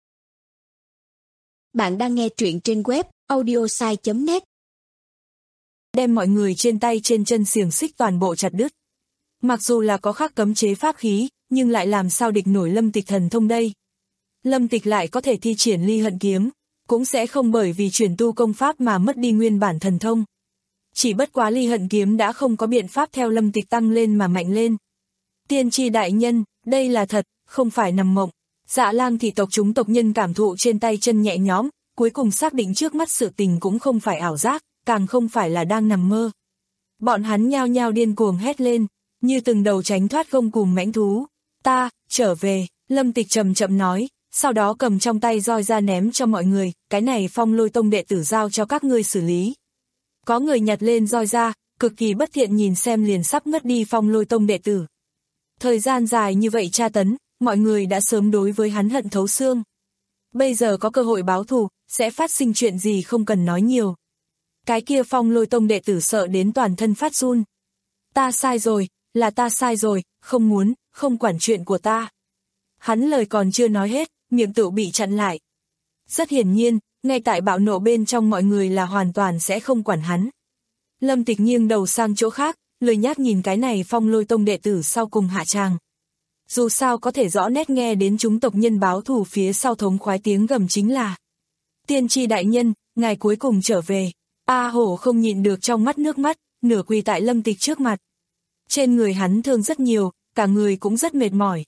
Bạn đang nghe truyện trên web audiosai chấm net. Đem mọi người trên tay trên chân xiềng xích toàn bộ chặt đứt. Mặc dù là có khắc cấm chế pháp khí, nhưng lại làm sao địch nổi Lâm Tịch thần thông đây. Lâm Tịch lại có thể thi triển ly hận kiếm, cũng sẽ không bởi vì chuyển tu công pháp mà mất đi nguyên bản thần thông. Chỉ bất quá ly hận kiếm đã không có biện pháp theo Lâm Tịch tăng lên mà mạnh lên. Tiên tri đại nhân, đây là thật, không phải nằm mộng. Dạ Lang thị tộc chúng tộc nhân cảm thụ trên tay chân nhẹ nhõm, cuối cùng xác định trước mắt sự tình cũng không phải ảo giác, càng không phải là đang nằm mơ. Bọn hắn nhao nhao điên cuồng hét lên, như từng đầu tránh thoát gông cùm mãnh thú. Ta, trở về, Lâm Tịch chậm chậm nói, sau đó cầm trong tay roi ra ném cho mọi người, cái này Phong Lôi Tông đệ tử giao cho các ngươi xử lý. Có người nhặt lên roi ra, cực kỳ bất thiện nhìn xem liền sắp ngất đi Phong Lôi Tông đệ tử. Thời gian dài như vậy tra tấn, mọi người đã sớm đối với hắn hận thấu xương. Bây giờ có cơ hội báo thù, sẽ phát sinh chuyện gì không cần nói nhiều. Cái kia Phong Lôi Tông đệ tử sợ đến toàn thân phát run. Ta sai rồi, là ta sai rồi, không muốn, không quản chuyện của ta. Hắn lời còn chưa nói hết, miệng tự bị chặn lại. Rất hiển nhiên, ngay tại bạo nộ bên trong mọi người là hoàn toàn sẽ không quản hắn. Lâm Tịch nghiêng đầu sang chỗ khác, lười nhác nhìn cái này Phong Lôi Tông đệ tử sau cùng hạ tràng. Dù sao có thể rõ nét nghe đến chúng tộc nhân báo thù phía sau thống khoái tiếng gầm chính là: Tiên tri đại nhân, ngài cuối cùng trở về. A Hổ không nhịn được trong mắt nước mắt, nửa quỳ tại Lâm Tịch trước mặt. Trên người hắn thương rất nhiều, cả người cũng rất mệt mỏi.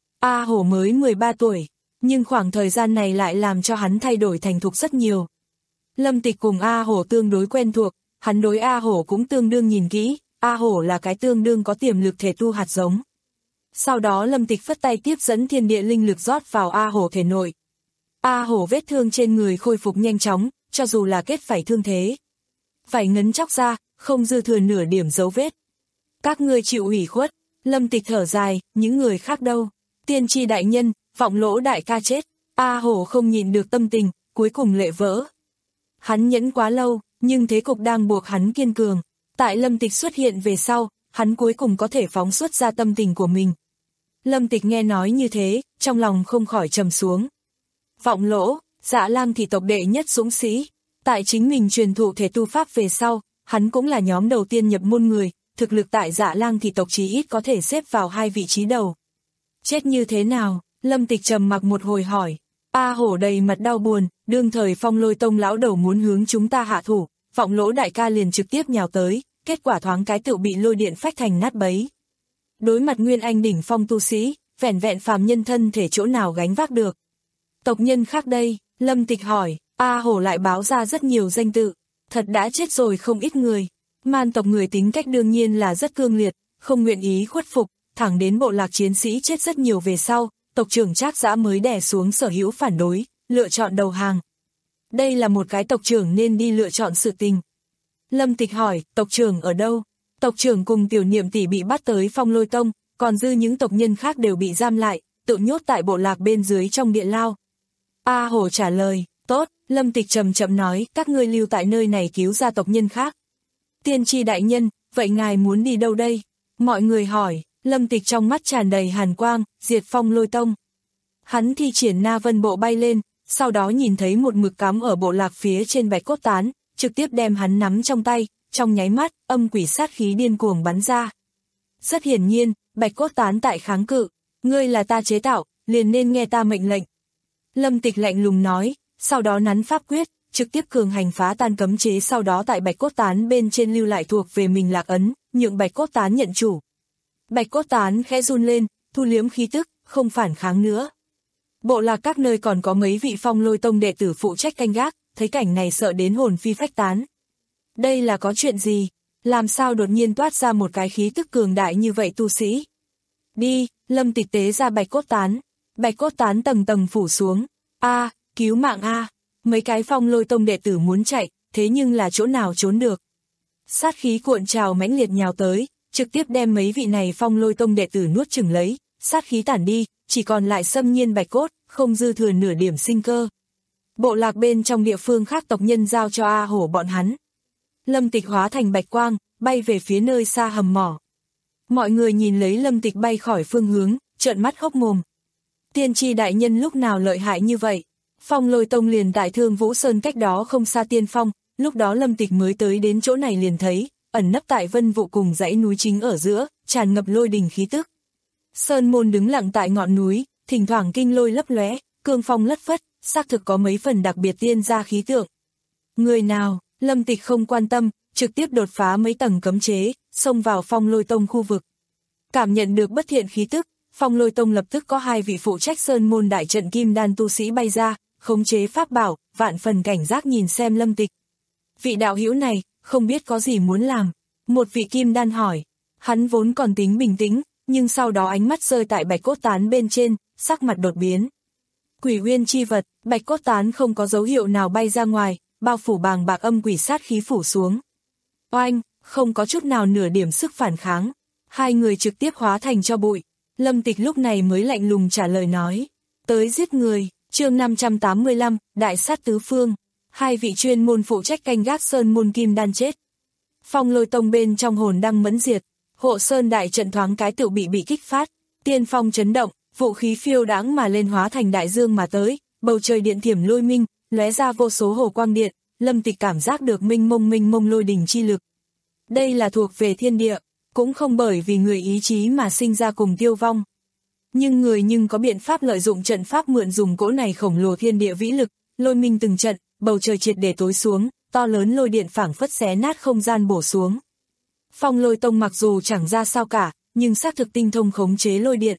A Hổ mới mười ba tuổi, nhưng khoảng thời gian này lại làm cho hắn thay đổi thành thục rất nhiều. Lâm Tịch cùng A Hổ tương đối quen thuộc, hắn đối A Hổ cũng tương đương nhìn kỹ, A Hổ là cái tương đương có tiềm lực thể tu hạt giống. Sau đó Lâm Tịch phất tay tiếp dẫn thiên địa linh lực rót vào A Hổ thể nội. A Hổ vết thương trên người khôi phục nhanh chóng, cho dù là kết vảy thương thế. Vảy ngấn chóc ra, không dư thừa nửa điểm dấu vết. Các ngươi chịu ủy khuất, Lâm Tịch thở dài, những người khác đâu? Tiên tri đại nhân, vọng lỗ đại ca chết. A Hổ không nhịn được tâm tình, cuối cùng lệ vỡ. Hắn nhẫn quá lâu, nhưng thế cục đang buộc hắn kiên cường. Tại Lâm Tịch xuất hiện về sau, hắn cuối cùng có thể phóng xuất ra tâm tình của mình. Lâm Tịch nghe nói như thế, trong lòng không khỏi trầm xuống. Vọng lỗ, Dạ Lang thị tộc đệ nhất dũng sĩ. Tại chính mình truyền thụ thể tu pháp về sau, hắn cũng là nhóm đầu tiên nhập môn người, thực lực tại Dạ Lang thị tộc chí ít có thể xếp vào hai vị trí đầu. Chết như thế nào? Lâm Tịch trầm mặc một hồi hỏi. A Hổ đầy mặt đau buồn, đương thời Phong Lôi Tông lão đầu muốn hướng chúng ta hạ thủ, vọng lỗ đại ca liền trực tiếp nhào tới, kết quả thoáng cái tự bị lôi điện phách thành nát bấy. Đối mặt Nguyên Anh đỉnh phong tu sĩ, vẻn vẹn phàm nhân thân thể chỗ nào gánh vác được. Tộc nhân khác đây, Lâm Tịch hỏi. A Hổ lại báo ra rất nhiều danh tự, thật đã chết rồi không ít người. Man tộc người tính cách đương nhiên là rất cương liệt, không nguyện ý khuất phục, thẳng đến bộ lạc chiến sĩ chết rất nhiều về sau, tộc trưởng Trác Dã mới đè xuống sở hữu phản đối, lựa chọn đầu hàng. Đây là một cái tộc trưởng nên đi lựa chọn sự tình. Lâm Tịch hỏi, tộc trưởng ở đâu? Tộc trưởng cùng Tiểu Niệm tỷ bị bắt tới Phong Lôi Tông, còn dư những tộc nhân khác đều bị giam lại, tự nhốt tại bộ lạc bên dưới trong địa lao. A Hổ trả lời, tốt. Lâm Tịch chậm chậm nói, các ngươi lưu tại nơi này cứu ra tộc nhân khác. Tiên tri đại nhân, vậy ngài muốn đi đâu đây? Mọi người hỏi. Lâm Tịch trong mắt tràn đầy hàn quang, diệt Phong Lôi Tông. Hắn thi triển Na Vân Bộ bay lên, sau đó nhìn thấy một mực cắm ở bộ lạc phía trên bạch cốt tán, trực tiếp đem hắn nắm trong tay, trong nháy mắt, âm quỷ sát khí điên cuồng bắn ra. Rất hiển nhiên, bạch cốt tán tại kháng cự, ngươi là ta chế tạo, liền nên nghe ta mệnh lệnh. Lâm Tịch lạnh lùng nói, sau đó nắn pháp quyết, trực tiếp cường hành phá tan cấm chế, sau đó tại bạch cốt tán bên trên lưu lại thuộc về mình lạc ấn, nhượng bạch cốt tán nhận chủ. Bạch cốt tán khẽ run lên, thu liếm khí tức, không phản kháng nữa. Bộ lạc các nơi còn có mấy vị Phong Lôi Tông đệ tử phụ trách canh gác, thấy cảnh này sợ đến hồn phi phách tán. Đây là có chuyện gì? Làm sao đột nhiên toát ra một cái khí tức cường đại như vậy tu sĩ? Đi, Lâm Tịch tế ra bạch cốt tán. Bạch cốt tán tầng tầng phủ xuống. A, cứu mạng A. Mấy cái Phong Lôi Tông đệ tử muốn chạy, thế nhưng là chỗ nào trốn được. Sát khí cuộn trào mãnh liệt nhào tới, trực tiếp đem mấy vị này Phong Lôi Tông đệ tử nuốt chửng lấy, sát khí tản đi, chỉ còn lại xâm nhiên bạch cốt, không dư thừa nửa điểm sinh cơ. Bộ lạc bên trong địa phương khác tộc nhân giao cho A Hổ bọn hắn. Lâm Tịch hóa thành bạch quang, bay về phía nơi xa hầm mỏ. Mọi người nhìn lấy Lâm Tịch bay khỏi phương hướng, trợn mắt hốc mồm. Tiên tri đại nhân lúc nào lợi hại như vậy? Phong Lôi Tông liền tại Thương Vũ Sơn cách đó không xa tiên phong, lúc đó Lâm Tịch mới tới đến chỗ này liền thấy, ẩn nấp tại vân vụ cùng dãy núi chính ở giữa, tràn ngập lôi đình khí tức. Sơn môn đứng lặng tại ngọn núi, thỉnh thoảng kinh lôi lấp lóe, cương phong lất phất, xác thực có mấy phần đặc biệt tiên gia khí tượng. Người nào? Lâm Tịch không quan tâm, trực tiếp đột phá mấy tầng cấm chế, xông vào Phong Lôi Tông khu vực. Cảm nhận được bất thiện khí tức, Phong Lôi Tông lập tức có hai vị phụ trách sơn môn đại trận kim đan tu sĩ bay ra, khống chế pháp bảo, vạn phần cảnh giác nhìn xem Lâm Tịch. Vị đạo hữu này, không biết có gì muốn làm. Một vị kim đan hỏi, hắn vốn còn tính bình tĩnh, nhưng sau đó ánh mắt rơi tại bạch cốt tán bên trên, sắc mặt đột biến. Quỷ uyên chi vật, bạch cốt tán không có dấu hiệu nào bay ra ngoài, bao phủ bàng bạc âm quỷ sát khí phủ xuống. Oanh, không có chút nào nửa điểm sức phản kháng. Hai người trực tiếp hóa thành cho bụi. Lâm Tịch lúc này mới lạnh lùng trả lời nói. Tới giết người, chương năm trăm tám mươi lăm, đại sát tứ phương. Hai vị chuyên môn phụ trách canh gác sơn môn kim đan chết. Phong Lôi Tông bên trong hồn đăng mẫn diệt. Hộ sơn đại trận thoáng cái tự bị bị kích phát. Tiên phong chấn động, vũ khí phiêu đãng mà lên hóa thành đại dương mà tới. Bầu trời điện thiểm lôi minh, lóe ra vô số hồ quang điện. Lâm Tịch cảm giác được minh mông minh mông lôi đỉnh chi lực. Đây là thuộc về thiên địa, cũng không bởi vì người ý chí mà sinh ra cùng tiêu vong. Nhưng người nhưng có biện pháp lợi dụng trận pháp mượn dùng cỗ này khổng lồ thiên địa vĩ lực, lôi minh từng trận, bầu trời triệt để tối xuống, to lớn lôi điện phảng phất xé nát không gian bổ xuống. Phong Lôi Tông mặc dù chẳng ra sao cả, nhưng xác thực tinh thông khống chế lôi điện.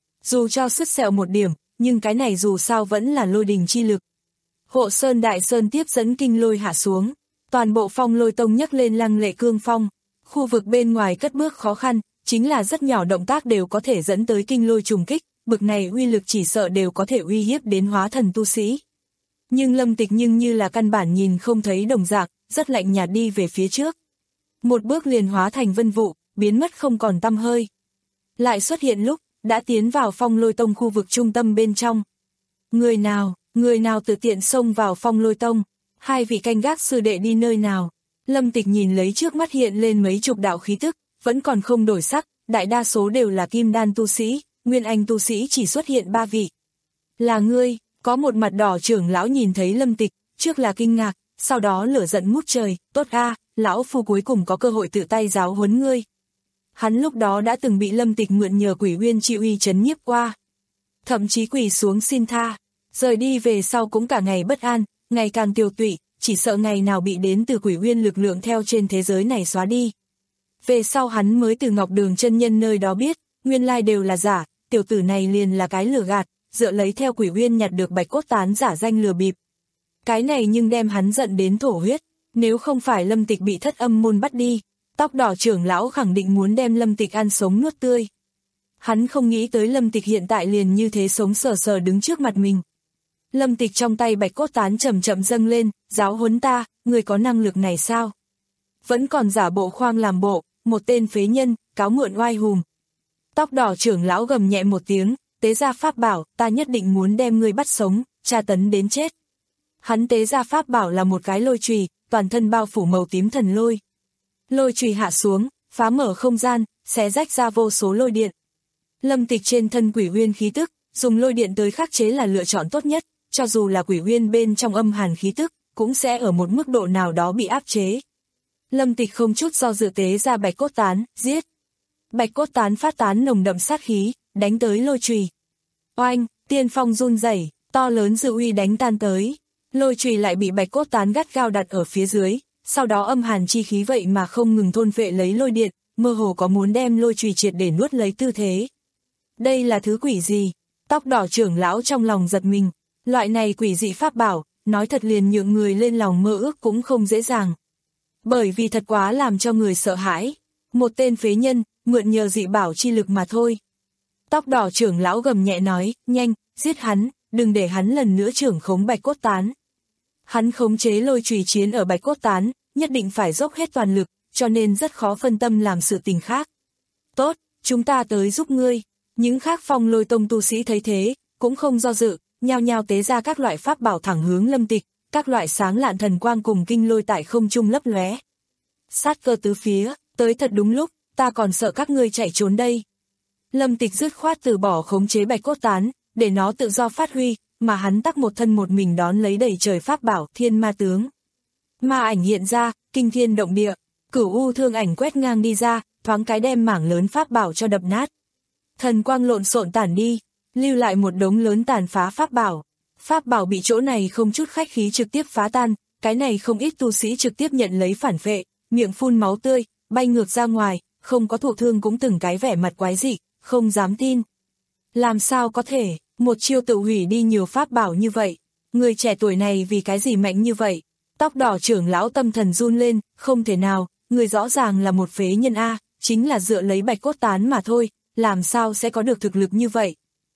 Dù cho sứt sẹo một điểm, nhưng cái này dù sao vẫn là lôi đình chi lực. Hộ Sơn Đại Sơn tiếp dẫn kinh lôi hạ xuống, toàn bộ Phong Lôi Tông nhấc lên lăng lệ cương phong, khu vực bên ngoài cất bước khó khăn, chính là rất nhỏ động tác đều có thể dẫn tới kinh lôi trùng kích, bực này uy lực chỉ sợ đều có thể uy hiếp đến hóa thần tu sĩ. Nhưng Lâm Tịch nhưng như là căn bản nhìn không thấy đồng dạng, rất lạnh nhạt đi về phía trước. Một bước liền hóa thành vân vụ, biến mất không còn tăm hơi. Lại xuất hiện lúc, đã tiến vào Phong Lôi Tông khu vực trung tâm bên trong. Người nào, người nào tự tiện xông vào Phong Lôi Tông, hai vị canh gác sư đệ đi nơi nào? Lâm Tịch nhìn lấy trước mắt hiện lên mấy chục đạo khí tức, vẫn còn không đổi sắc, đại đa số đều là kim đan tu sĩ, nguyên anh tu sĩ chỉ xuất hiện ba vị. Là ngươi, có một mặt đỏ trưởng lão nhìn thấy Lâm Tịch, trước là kinh ngạc, sau đó lửa giận ngút trời, tốt a, lão phu cuối cùng có cơ hội tự tay giáo huấn ngươi. Hắn lúc đó đã từng bị Lâm Tịch mượn nhờ quỷ uyên chi uy trấn nhiếp qua. Thậm chí quỳ xuống xin tha, rời đi về sau cũng cả ngày bất an, ngày càng tiêu tụy, chỉ sợ ngày nào bị đến từ quỷ uyên lực lượng theo trên thế giới này xóa đi. Về sau hắn mới từ Ngọc Đường chân nhân nơi đó biết, nguyên lai đều là giả, tiểu tử này liền là cái lừa gạt, dựa lấy theo quỷ uyên nhặt được bạch cốt tán giả danh lừa bịp. Cái này nhưng đem hắn giận đến thổ huyết, nếu không phải Lâm Tịch bị thất âm môn bắt đi, tóc đỏ trưởng lão khẳng định muốn đem Lâm Tịch ăn sống nuốt tươi. Hắn không nghĩ tới Lâm Tịch hiện tại liền như thế sống sờ sờ đứng trước mặt mình. Lâm Tịch trong tay bạch cốt tán chậm chậm dâng lên, giáo huấn ta, người có năng lực này sao? Vẫn còn giả bộ khoang làm bộ, một tên phế nhân, cáo mượn oai hùm. Tóc đỏ trưởng lão gầm nhẹ một tiếng, tế ra pháp bảo, ta nhất định muốn đem ngươi bắt sống, tra tấn đến chết. Hắn tế ra pháp bảo là một cái lôi chùy, toàn thân bao phủ màu tím thần lôi. Lôi chùy hạ xuống, phá mở không gian, xé rách ra vô số lôi điện. Lâm Tịch trên thân quỷ uyên khí tức, dùng lôi điện tới khắc chế là lựa chọn tốt nhất, cho dù là quỷ uyên bên trong âm hàn khí tức, cũng sẽ ở một mức độ nào đó bị áp chế. Lâm Tịch không chút do dự tế ra bạch cốt tán, giết. Bạch cốt tán phát tán nồng đậm sát khí, đánh tới lôi chùy. Oanh, tiên phong run rẩy, to lớn dư uy đánh tan tới. Lôi chùy lại bị bạch cốt tán gắt gao đặt ở phía dưới, sau đó âm hàn chi khí vậy mà không ngừng thôn phệ lấy lôi điện, mơ hồ có muốn đem lôi chùy triệt để nuốt lấy tư thế. Đây là thứ quỷ gì? Tóc đỏ trưởng lão trong lòng giật mình, loại này quỷ dị pháp bảo, nói thật liền nhượng người lên lòng mơ ước cũng không dễ dàng. Bởi vì thật quá làm cho người sợ hãi, một tên phế nhân, mượn nhờ dị bảo chi lực mà thôi. Tóc đỏ trưởng lão gầm nhẹ nói, nhanh, giết hắn, đừng để hắn lần nữa trưởng khống bạch cốt tán. Hắn khống chế lôi chùy chiến ở bạch cốt tán, nhất định phải dốc hết toàn lực, cho nên rất khó phân tâm làm sự tình khác. Tốt, chúng ta tới giúp ngươi. Những khác Phong Lôi Tông tu sĩ thấy thế, cũng không do dự, nhao nhao tế ra các loại pháp bảo thẳng hướng Lâm Tịch, các loại sáng lạn thần quang cùng kinh lôi tại không trung lấp lóe. Sát cơ tứ phía, tới thật đúng lúc, ta còn sợ các ngươi chạy trốn đây. Lâm Tịch dứt khoát từ bỏ khống chế bạch cốt tán, để nó tự do phát huy, mà hắn tắc một thân một mình đón lấy đầy trời pháp bảo, thiên ma tướng. Ma ảnh hiện ra, kinh thiên động địa, cửu u thương ảnh quét ngang đi ra, thoáng cái đem mảng lớn pháp bảo cho đập nát. Thần quang lộn xộn tản đi, lưu lại một đống lớn tàn phá pháp bảo. Pháp bảo bị chỗ này không chút khách khí trực tiếp phá tan, cái này không ít tu sĩ trực tiếp nhận lấy phản phệ, miệng phun máu tươi, bay ngược ra ngoài, không có thụ thương cũng từng cái vẻ mặt quái dị, không dám tin. Làm sao có thể, một chiêu tự hủy đi nhiều pháp bảo như vậy, người trẻ tuổi này vì cái gì mạnh như vậy? Tóc đỏ trưởng lão tâm thần run lên, không thể nào, người rõ ràng là một phế nhân A, chính là dựa lấy bạch cốt tán mà thôi, làm sao sẽ có được thực lực như vậy?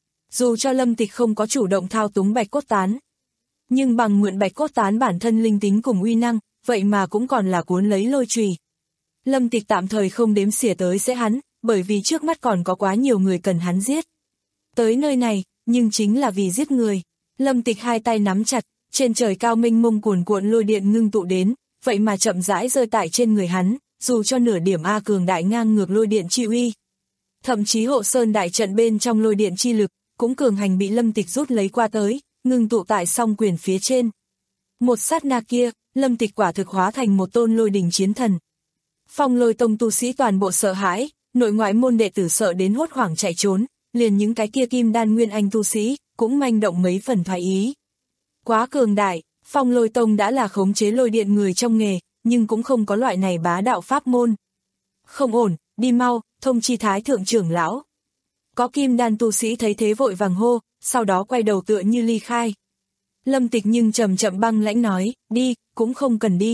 Dù cho Lâm Tịch không có chủ động thao túng bạch cốt tán, nhưng bằng mượn bạch cốt tán bản thân linh tính cùng uy năng, vậy mà cũng còn là cuốn lấy lôi chùy. Lâm Tịch tạm thời không đếm xỉa tới sẽ hắn, bởi vì trước mắt còn có quá nhiều người cần hắn giết. Tới nơi này, nhưng chính là vì giết người. Lâm Tịch hai tay nắm chặt, trên trời cao mênh mông cuồn cuộn lôi điện ngưng tụ đến, vậy mà chậm rãi rơi tại trên người hắn, dù cho nửa điểm A cường đại ngang ngược lôi điện chi uy. Thậm chí hộ sơn đại trận bên trong lôi điện chi lực, cũng cường hành bị Lâm Tịch rút lấy qua tới, ngưng tụ tại song quyền phía trên. Một sát na kia, Lâm Tịch quả thực hóa thành một tôn lôi đình chiến thần. Phong Lôi Tông tu sĩ toàn bộ sợ hãi, nội ngoại môn đệ tử sợ đến hốt hoảng chạy trốn, liền những cái kia kim đan nguyên anh tu sĩ, cũng manh động mấy phần thoái ý. Quá cường đại, Phong Lôi Tông đã là khống chế lôi điện người trong nghề, nhưng cũng không có loại này bá đạo pháp môn. Không ổn, đi mau, thông chi thái thượng trưởng lão. Có kim đan tu sĩ thấy thế vội vàng hô, sau đó quay đầu tựa như ly khai. Lâm Tịch nhưng chậm chậm băng lãnh nói, đi, cũng không cần đi.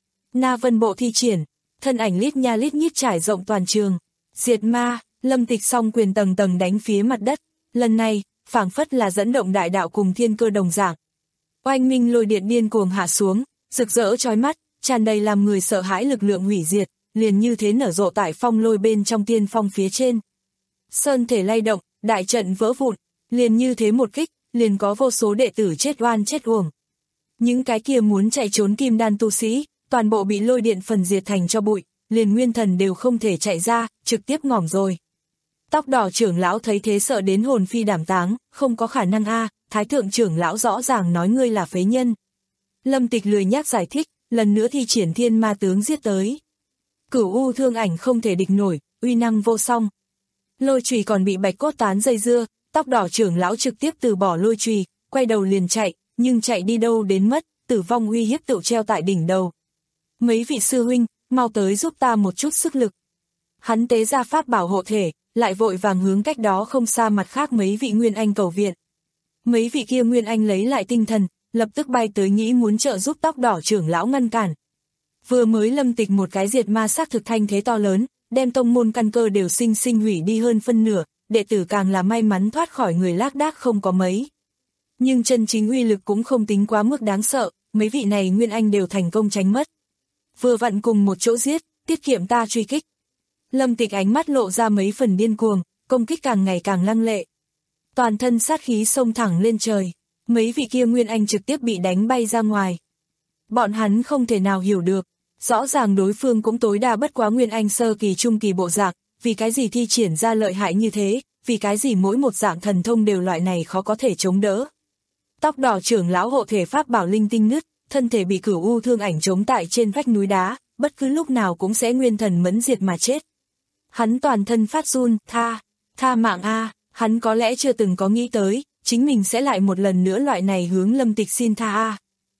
Na Vân Bộ thi triển, thân ảnh lít nha lít nhít trải rộng toàn trường. Diệt ma, Lâm Tịch song quyền tầng tầng đánh phía mặt đất, lần này, phảng phất là dẫn động đại đạo cùng thiên cơ đồng dạng. Oanh minh lôi điện điên cuồng hạ xuống, rực rỡ chói mắt, tràn đầy làm người sợ hãi lực lượng hủy diệt, liền như thế nở rộ tại phong lôi bên trong tiên phong phía trên. Sơn thể lay động, đại trận vỡ vụn, liền như thế một kích, liền có vô số đệ tử chết oan chết uổng. Những cái kia muốn chạy trốn kim đan tu sĩ, toàn bộ bị lôi điện phần diệt thành cho bụi, liền nguyên thần đều không thể chạy ra, trực tiếp ngỏm rồi. Tóc đỏ trưởng lão thấy thế sợ đến hồn phi đảm táng, không có khả năng a, thái thượng trưởng lão rõ ràng nói ngươi là phế nhân. Lâm Tịch lười nhác giải thích, lần nữa thi triển thiên ma tướng giết tới. Cửu u thương ảnh không thể địch nổi, uy năng vô song. Lôi chùy còn bị bạch cốt tán dây dưa, tóc đỏ trưởng lão trực tiếp từ bỏ lôi chùy, quay đầu liền chạy, nhưng chạy đi đâu đến mất, tử vong uy hiếp tự treo tại đỉnh đầu. Mấy vị sư huynh, mau tới giúp ta một chút sức lực. Hắn tế ra pháp bảo hộ thể, lại vội vàng hướng cách đó không xa mặt khác mấy vị nguyên anh cầu viện. Mấy vị kia nguyên anh lấy lại tinh thần, lập tức bay tới nghĩ muốn trợ giúp tóc đỏ trưởng lão ngăn cản. Vừa mới Lâm Tịch một cái diệt ma xác thực thanh thế to lớn, đem tông môn căn cơ đều sinh sinh hủy đi hơn phân nửa, đệ tử càng là may mắn thoát khỏi người lác đác không có mấy. Nhưng chân chính uy lực cũng không tính quá mức đáng sợ, mấy vị này nguyên anh đều thành công tránh mất. Vừa vặn cùng một chỗ giết, tiết kiệm ta truy kích. Lâm Tịch ánh mắt lộ ra mấy phần điên cuồng, công kích càng ngày càng lăng lệ. Toàn thân sát khí xông thẳng lên trời, mấy vị kia nguyên anh trực tiếp bị đánh bay ra ngoài. Bọn hắn không thể nào hiểu được, rõ ràng đối phương cũng tối đa bất quá nguyên anh sơ kỳ trung kỳ bộ dạng, vì cái gì thi triển ra lợi hại như thế, vì cái gì mỗi một dạng thần thông đều loại này khó có thể chống đỡ. Tóc đỏ trưởng lão hộ thể pháp bảo linh tinh nứt, thân thể bị cửu u thương ảnh chống tại trên vách núi đá, bất cứ lúc nào cũng sẽ nguyên thần mẫn diệt mà chết. Hắn toàn thân phát run, tha, tha mạng a, hắn có lẽ chưa từng có nghĩ tới, chính mình sẽ lại một lần nữa loại này hướng Lâm Tịch xin tha a.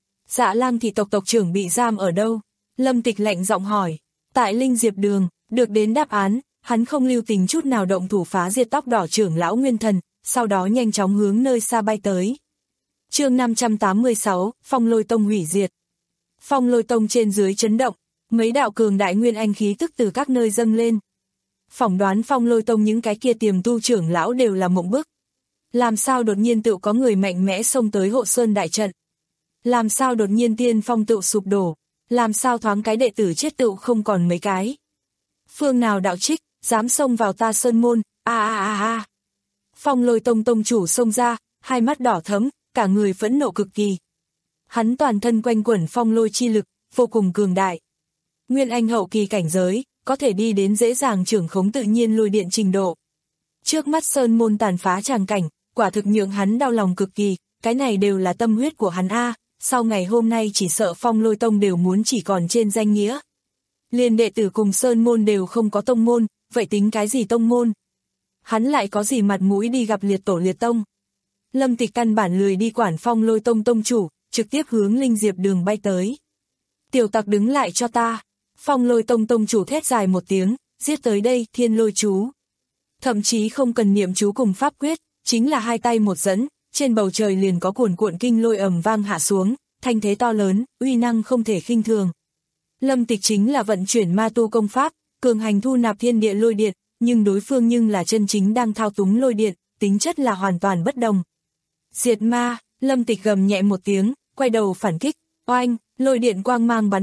Dạ Lang thị tộc tộc trưởng bị giam ở đâu? Lâm Tịch lạnh giọng hỏi. Tại Linh Diệp Đường, được đến đáp án, hắn không lưu tình chút nào động thủ phá diệt tóc đỏ trưởng lão nguyên thần, sau đó nhanh chóng hướng nơi xa bay tới. Chương năm trăm tám mươi sáu, Phong Lôi Tông hủy diệt. Phong Lôi Tông trên dưới chấn động, mấy đạo cường đại nguyên anh khí tức từ các nơi dâng lên. Phỏng đoán Phong Lôi Tông những cái kia tiềm tu trưởng lão đều là mộng bức. Làm sao đột nhiên tự có người mạnh mẽ xông tới hộ sơn đại trận? Làm sao đột nhiên tiên phong tự sụp đổ? Làm sao thoáng cái đệ tử chết tự không còn mấy cái? Phương nào đạo trích, dám xông vào ta sơn môn, a a a a. Phong Lôi Tông tông chủ xông ra, hai mắt đỏ thẫm, cả người phẫn nộ cực kỳ. Hắn toàn thân quanh quẩn phong lôi chi lực, vô cùng cường đại. Nguyên anh hậu kỳ cảnh giới, có thể đi đến dễ dàng trưởng khống tự nhiên lôi điện trình độ. Trước mắt sơn môn tàn phá tràng cảnh, quả thực nhượng hắn đau lòng cực kỳ, cái này đều là tâm huyết của hắn a, sau ngày hôm nay chỉ sợ Phong Lôi Tông đều muốn chỉ còn trên danh nghĩa. Liên đệ tử cùng sơn môn đều không có tông môn, vậy tính cái gì tông môn? Hắn lại có gì mặt mũi đi gặp liệt tổ liệt tông? Lâm Tịch căn bản lười đi quản Phong Lôi Tông tông chủ, trực tiếp hướng Linh Diệp Đường bay tới. Tiểu tặc đứng lại cho ta. Phong Lôi Tông tông chủ thét dài một tiếng, giết tới đây, thiên lôi chú. Thậm chí không cần niệm chú cùng pháp quyết, chính là hai tay một dẫn, trên bầu trời liền có cuồn cuộn kinh lôi ầm vang hạ xuống, thanh thế to lớn, uy năng không thể khinh thường. Lâm Tịch chính là vận chuyển ma tu công pháp, cường hành thu nạp thiên địa lôi điện, nhưng đối phương nhưng là chân chính đang thao túng lôi điện, tính chất là hoàn toàn bất đồng. Diệt ma, Lâm Tịch gầm nhẹ một tiếng, quay đầu phản kích, oanh, lôi điện quang mang bắn loạn,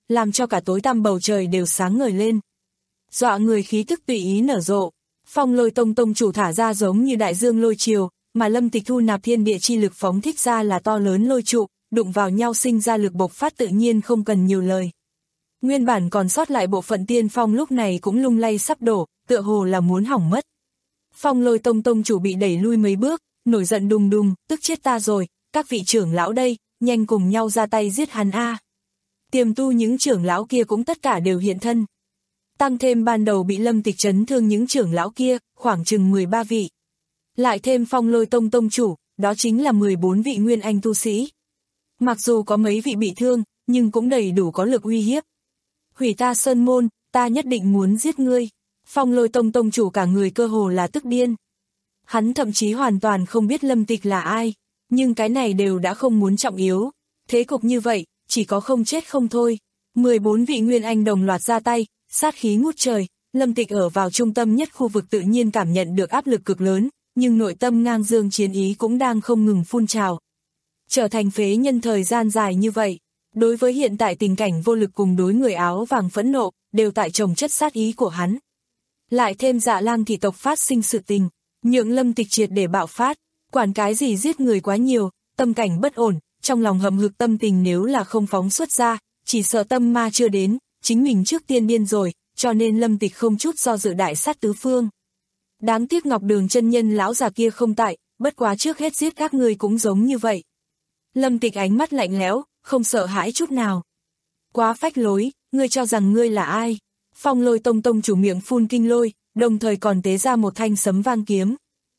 làm cho cả tối tăm bầu trời đều sáng ngời lên. Dọa người khí tức tùy ý nở rộ, Phong Lôi Tông tông chủ thả ra giống như đại dương lôi triều, mà Lâm Tịch thu nạp thiên địa chi lực phóng thích ra là to lớn lôi trụ, đụng vào nhau sinh ra lực bộc phát tự nhiên không cần nhiều lời. Nguyên bản còn sót lại bộ phận tiên phong lúc này cũng lung lay sắp đổ, tựa hồ là muốn hỏng mất. Phong Lôi Tông tông chủ bị đẩy lui mấy bước, nổi giận đùng đùng, tức chết ta rồi, các vị trưởng lão đây, nhanh cùng nhau ra tay giết hắn a. Tiềm tu những trưởng lão kia cũng tất cả đều hiện thân. Tăng thêm ban đầu bị Lâm Tịch chấn thương những trưởng lão kia, khoảng chừng mười ba vị. Lại thêm Phong Lôi Tông tông chủ, đó chính là mười bốn vị nguyên anh tu sĩ. Mặc dù có mấy vị bị thương, nhưng cũng đầy đủ có lực uy hiếp. Hủy ta sơn môn, ta nhất định muốn giết ngươi. Phong Lôi Tông tông chủ cả người cơ hồ là tức điên. Hắn thậm chí hoàn toàn không biết Lâm Tịch là ai, nhưng cái này đều đã không muốn trọng yếu. Thế cục như vậy, chỉ có không chết không thôi. mười bốn vị nguyên anh đồng loạt ra tay, sát khí ngút trời, Lâm Tịch ở vào trung tâm nhất khu vực tự nhiên cảm nhận được áp lực cực lớn, nhưng nội tâm ngang dương chiến ý cũng đang không ngừng phun trào. Trở thành phế nhân thời gian dài như vậy, đối với hiện tại tình cảnh vô lực cùng đối người áo vàng phẫn nộ, đều tại chồng chất sát ý của hắn. Lại thêm Dạ Lang thị tộc phát sinh sự tình, nhượng Lâm Tịch triệt để bạo phát, quản cái gì giết người quá nhiều, tâm cảnh bất ổn, trong lòng hậm hực tâm tình nếu là không phóng xuất ra, chỉ sợ tâm ma chưa đến, chính mình trước tiên điên rồi, cho nên Lâm Tịch không chút do dự đại sát tứ phương. Đáng tiếc Ngọc Đường chân nhân lão già kia không tại, bất quá trước hết giết các ngươi cũng giống như vậy. Lâm Tịch ánh mắt lạnh lẽo, không sợ hãi chút nào. Quá phách lối, ngươi cho rằng ngươi là ai? Phong Lôi Tông tông chủ miệng phun kinh lôi, đồng thời còn tế ra một thanh sấm vang kiếm.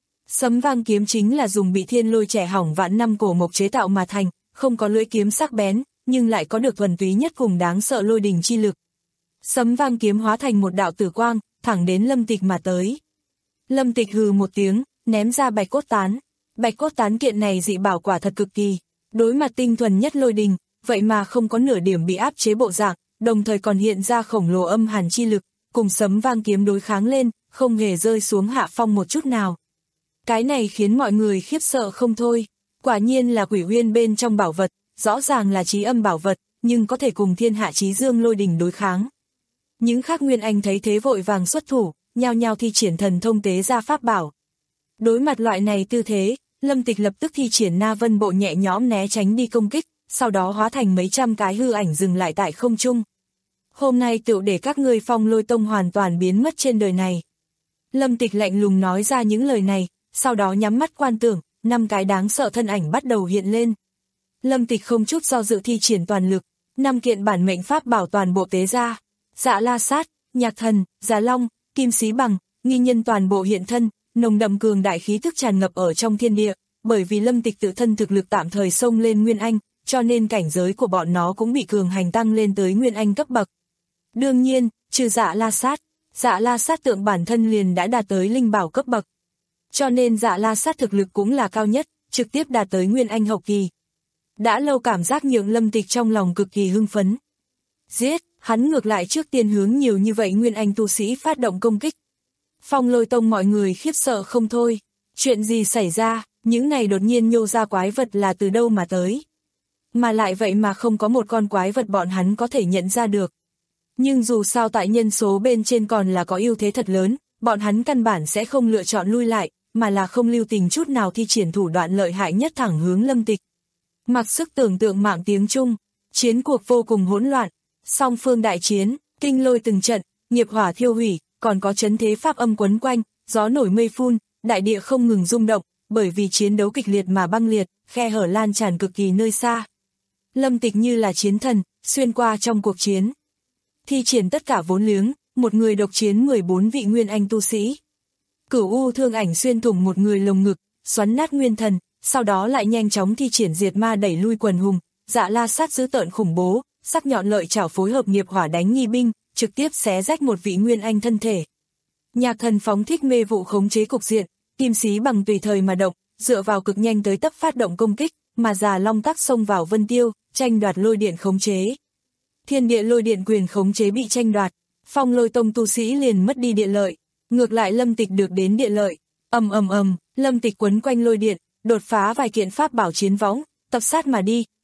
Sấm vang kiếm chính là dùng bị thiên lôi trẻ hỏng vạn năm cổ mộc chế tạo mà thành, không có lưỡi kiếm sắc bén, nhưng lại có được thuần túy nhất cùng đáng sợ lôi đình chi lực. Sấm vang kiếm hóa thành một đạo tử quang, thẳng đến Lâm Tịch mà tới. Lâm Tịch hừ một tiếng, ném ra bạch cốt tán. Bạch cốt tán kiện này dị bảo quả thật cực kỳ. Đối mặt tinh thuần nhất lôi đình, vậy mà không có nửa điểm bị áp chế bộ dạng, đồng thời còn hiện ra khổng lồ âm hàn chi lực, cùng sấm vang kiếm đối kháng lên, không hề rơi xuống hạ phong một chút nào. Cái này khiến mọi người khiếp sợ không thôi. Quả nhiên là quỷ huyên bên trong bảo vật, rõ ràng là chí âm bảo vật, nhưng có thể cùng thiên hạ chí dương lôi đình đối kháng. Những khác nguyên anh thấy thế vội vàng xuất thủ, nhao nhao thi triển thần thông tế ra pháp bảo. Đối mặt loại này tư thế, Lâm Tịch lập tức thi triển Na Vân Bộ nhẹ nhõm né tránh đi công kích, sau đó hóa thành mấy trăm cái hư ảnh dừng lại tại không trung. Hôm nay tựu để các ngươi Phong Lôi Tông hoàn toàn biến mất trên đời này. Lâm Tịch lạnh lùng nói ra những lời này, sau đó nhắm mắt quan tưởng, năm cái đáng sợ thân ảnh bắt đầu hiện lên. Lâm Tịch không chút do dự thi triển toàn lực, năm kiện bản mệnh pháp bảo toàn bộ tế ra. Dạ La Sát, Nhạc Thần, Giá Long, Kim Xí Bằng, nghi nhân toàn bộ hiện thân, nồng đậm cường đại khí tức tràn ngập ở trong thiên địa, bởi vì Lâm Tịch tự thân thực lực tạm thời xông lên Nguyên Anh, cho nên cảnh giới của bọn nó cũng bị cường hành tăng lên tới Nguyên Anh cấp bậc. Đương nhiên, trừ Dạ La Sát, Dạ La Sát tượng bản thân liền đã đạt tới linh bảo cấp bậc. Cho nên Dạ La Sát thực lực cũng là cao nhất, trực tiếp đạt tới Nguyên Anh hậu kỳ. Đã lâu cảm giác nhượng Lâm Tịch trong lòng cực kỳ hưng phấn. Giết, hắn ngược lại trước tiên hướng nhiều như vậy Nguyên Anh tu sĩ phát động công kích. Phong Lôi Tông mọi người khiếp sợ không thôi. Chuyện gì xảy ra, những này đột nhiên nhô ra quái vật là từ đâu mà tới. Mà lại vậy mà không có một con quái vật bọn hắn có thể nhận ra được. Nhưng dù sao tại nhân số bên trên còn là có ưu thế thật lớn, bọn hắn căn bản sẽ không lựa chọn lui lại, mà là không lưu tình chút nào thi triển thủ đoạn lợi hại nhất thẳng hướng Lâm Tịch. Mặc sức tưởng tượng mạng tiếng Trung, chiến cuộc vô cùng hỗn loạn, song phương đại chiến, kinh lôi từng trận, nghiệp hỏa thiêu hủy, còn có chấn thế pháp âm quấn quanh, gió nổi mây phun, đại địa không ngừng rung động, bởi vì chiến đấu kịch liệt mà băng liệt, khe hở lan tràn cực kỳ nơi xa. Lâm Tịch như là chiến thần, xuyên qua trong cuộc chiến. Thi triển tất cả vốn liếng, một người độc chiến mười bốn vị Nguyên Anh tu sĩ. Cửu U thương ảnh xuyên thủng một người lồng ngực, xoắn nát nguyên thần, sau đó lại nhanh chóng thi triển diệt ma đẩy lui quần hùng, Dạ La Sát dữ tợn khủng bố, sắc nhọn lợi chảo phối hợp nghiệp hỏa đánh nghi binh, trực tiếp xé rách một vị Nguyên Anh thân thể. Nhạc Thần phóng thích mê vụ khống chế cục diện, Kim Xí Bằng tùy thời mà động, dựa vào cực nhanh tới tấp phát động công kích, mà Già Long Tắc xông vào Vân Tiêu, tranh đoạt lôi điện khống chế. Thiên địa lôi điện quyền khống chế bị tranh đoạt, Phong Lôi Tông tu sĩ liền mất đi địa lợi, ngược lại Lâm Tịch được đến địa lợi. Ầm ầm ầm, Lâm Tịch quấn quanh lôi điện, đột phá vài kiện pháp bảo chiến võng, tập sát mà đi,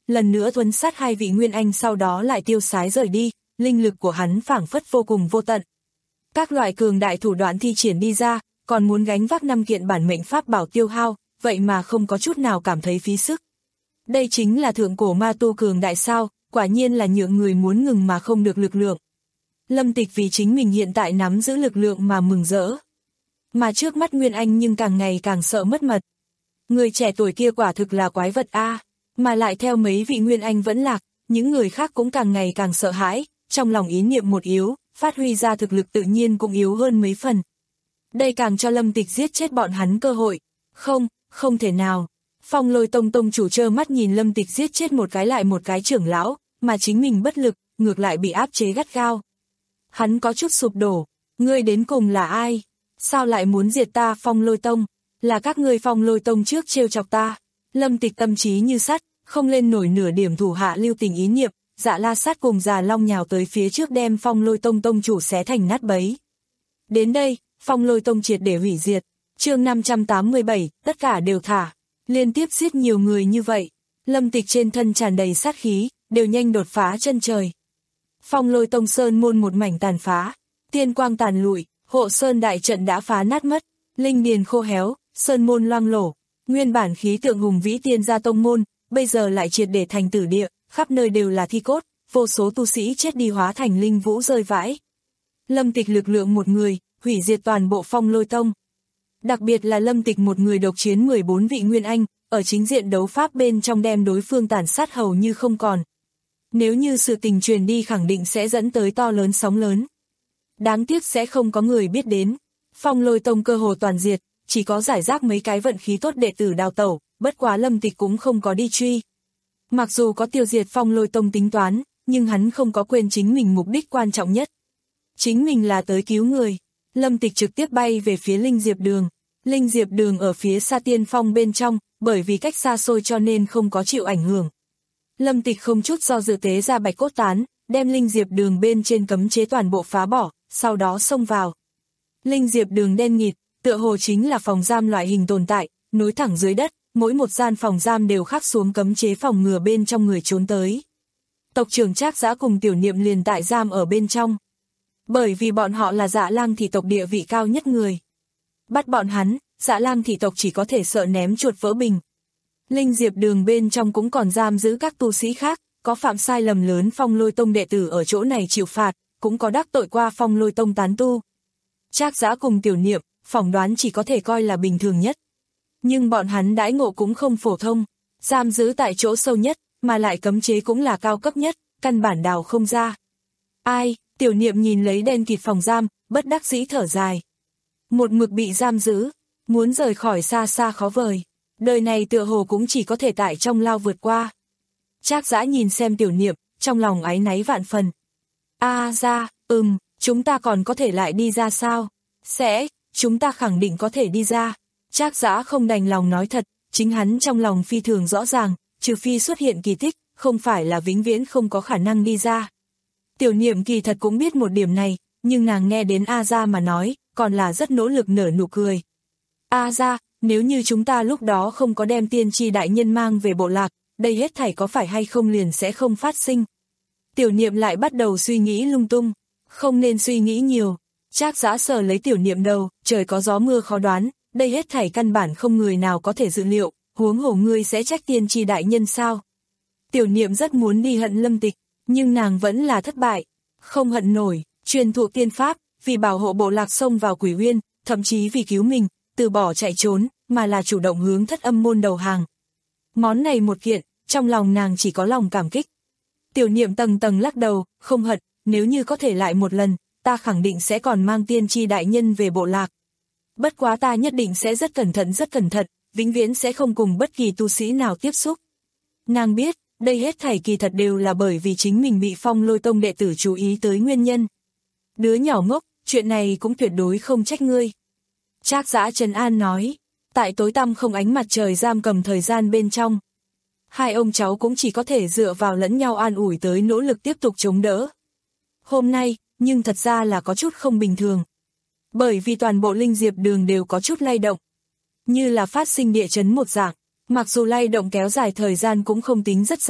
lần nữa tuấn sát hai vị Nguyên Anh sau đó lại tiêu sái rời đi, linh lực của hắn phảng phất vô cùng vô tận. Các loại cường đại thủ đoạn thi triển đi ra, còn muốn gánh vác năm kiện bản mệnh pháp bảo tiêu hao, vậy mà không có chút nào cảm thấy phí sức. Đây chính là thượng cổ ma tu cường đại sao, quả nhiên là nhượng người muốn ngừng mà không được lực lượng. Lâm Tịch vì chính mình hiện tại nắm giữ lực lượng mà mừng rỡ. Mà trước mắt Nguyên Anh nhưng càng ngày càng sợ mất mật. Người trẻ tuổi kia quả thực là quái vật a, mà lại theo mấy vị Nguyên Anh vẫn lạc, những người khác cũng càng ngày càng sợ hãi, trong lòng ý niệm một yếu, phát huy ra thực lực tự nhiên cũng yếu hơn mấy phần. Đây càng cho Lâm Tịch giết chết bọn hắn cơ hội. Không, không thể nào. Phong Lôi Tông tông chủ trơ mắt nhìn Lâm Tịch giết chết một cái lại một cái trưởng lão, mà chính mình bất lực, ngược lại bị áp chế gắt gao. Hắn có chút sụp đổ, ngươi đến cùng là ai? Sao lại muốn diệt ta Phong Lôi Tông? Là các ngươi Phong Lôi Tông trước trêu chọc ta. Lâm Tịch tâm trí như sắt, không lên nổi nửa điểm thủ hạ lưu tình ý niệm, Dạ La Sát cùng Già Long nhào tới phía trước đem Phong Lôi Tông tông chủ xé thành nát bấy. Đến đây, Phong Lôi Tông triệt để hủy diệt. Chương năm trăm tám mươi bảy, tất cả đều thả. Liên tiếp giết nhiều người như vậy, Lâm Tịch trên thân tràn đầy sát khí, đều nhanh đột phá chân trời. Phong Lôi Tông sơn môn một mảnh tàn phá, tiên quang tàn lụi, hộ sơn đại trận đã phá nát mất, linh điền khô héo, sơn môn loang lổ, nguyên bản khí tượng hùng vĩ tiên gia tông môn, bây giờ lại triệt để thành tử địa, khắp nơi đều là thi cốt, vô số tu sĩ chết đi hóa thành linh vũ rơi vãi. Lâm Tịch lực lượng một người, hủy diệt toàn bộ Phong Lôi Tông. Đặc biệt là Lâm Tịch một người độc chiến mười bốn vị Nguyên Anh, ở chính diện đấu pháp bên trong đem đối phương tàn sát hầu như không còn. Nếu như sự tình truyền đi khẳng định sẽ dẫn tới to lớn sóng lớn. Đáng tiếc sẽ không có người biết đến. Phong Lôi Tông cơ hồ toàn diệt, chỉ có giải rác mấy cái vận khí tốt đệ tử đào tẩu, bất quá Lâm Tịch cũng không có đi truy. Mặc dù có tiêu diệt Phong Lôi Tông tính toán, nhưng hắn không có quên chính mình mục đích quan trọng nhất. Chính mình là tới cứu người. Lâm Tịch trực tiếp bay về phía Linh Diệp Đường. Linh Diệp Đường ở phía xa Tiên Phong bên trong, bởi vì cách xa xôi cho nên không có chịu ảnh hưởng. Lâm Tịch không chút do dự tế ra bạch cốt tán, đem Linh Diệp Đường bên trên cấm chế toàn bộ phá bỏ, sau đó xông vào. Linh Diệp Đường đen nghịt, tựa hồ chính là phòng giam loại hình tồn tại, nối thẳng dưới đất, mỗi một gian phòng giam đều khắc xuống cấm chế phòng ngừa bên trong người trốn tới. Tộc trưởng Trác Giã cùng Tiểu Niệm liền tại giam ở bên trong. Bởi vì bọn họ là Dạ Lang thị tộc địa vị cao nhất người. Bắt bọn hắn, Dạ Lang thị tộc chỉ có thể sợ ném chuột vỡ bình. Linh Diệp Đường bên trong cũng còn giam giữ các tu sĩ khác, có phạm sai lầm lớn Phong Lôi Tông đệ tử ở chỗ này chịu phạt, cũng có đắc tội qua Phong Lôi Tông tán tu. Trác Giã cùng Tiểu Niệm, phỏng đoán chỉ có thể coi là bình thường nhất. Nhưng bọn hắn đãi ngộ cũng không phổ thông, giam giữ tại chỗ sâu nhất, mà lại cấm chế cũng là cao cấp nhất, căn bản đào không ra. Ai, Tiểu Niệm nhìn lấy đen kịt phòng giam, bất đắc dĩ thở dài. Một mực bị giam giữ, muốn rời khỏi xa xa khó vời. Đời này tựa hồ cũng chỉ có thể tại trong lao vượt qua. Trác Giã nhìn xem Tiểu Niệm, trong lòng áy náy vạn phần. A à, ra, ừm, chúng ta còn có thể lại đi ra sao? Sẽ, chúng ta khẳng định có thể đi ra. Trác Giã không đành lòng nói thật, chính hắn trong lòng phi thường rõ ràng, trừ phi xuất hiện kỳ tích, không phải là vĩnh viễn không có khả năng đi ra. Tiểu Niệm kỳ thật cũng biết một điểm này, nhưng nàng nghe đến A Gia mà nói, còn là rất nỗ lực nở nụ cười. A Gia, nếu như chúng ta lúc đó không có đem tiên tri đại nhân mang về bộ lạc, đây hết thảy có phải hay không liền sẽ không phát sinh. Tiểu Niệm lại bắt đầu suy nghĩ lung tung, không nên suy nghĩ nhiều. Trác Giã sờ lấy Tiểu Niệm đầu, trời có gió mưa khó đoán, đây hết thảy căn bản không người nào có thể dự liệu, huống hồ ngươi sẽ trách tiên tri đại nhân sao. Tiểu Niệm rất muốn đi hận Lâm Tịch, nhưng nàng vẫn là thất bại, không hận nổi, truyền thụ tiên pháp, vì bảo hộ bộ lạc xông vào Quỷ Uyên, thậm chí vì cứu mình, từ bỏ chạy trốn, mà là chủ động hướng Thất Âm môn đầu hàng. Món này một kiện, trong lòng nàng chỉ có lòng cảm kích. Tiểu Niệm tầng tầng lắc đầu, không hận, nếu như có thể lại một lần, ta khẳng định sẽ còn mang tiên tri đại nhân về bộ lạc. Bất quá ta nhất định sẽ rất cẩn thận rất cẩn thận, vĩnh viễn sẽ không cùng bất kỳ tu sĩ nào tiếp xúc. Nàng biết, đây hết thảy kỳ thật đều là bởi vì chính mình bị Phong Lôi Tông đệ tử chú ý tới nguyên nhân. Đứa nhỏ ngốc, chuyện này cũng tuyệt đối không trách ngươi. Trác Giã trấn an nói, tại tối tăm không ánh mặt trời giam cầm thời gian bên trong. Hai ông cháu cũng chỉ có thể dựa vào lẫn nhau an ủi tới nỗ lực tiếp tục chống đỡ. Hôm nay, nhưng thật ra là có chút không bình thường. Bởi vì toàn bộ Linh Diệp Đường đều có chút lay động. Như là phát sinh địa chấn một dạng, mặc dù lay động kéo dài thời gian cũng không tính rất dài,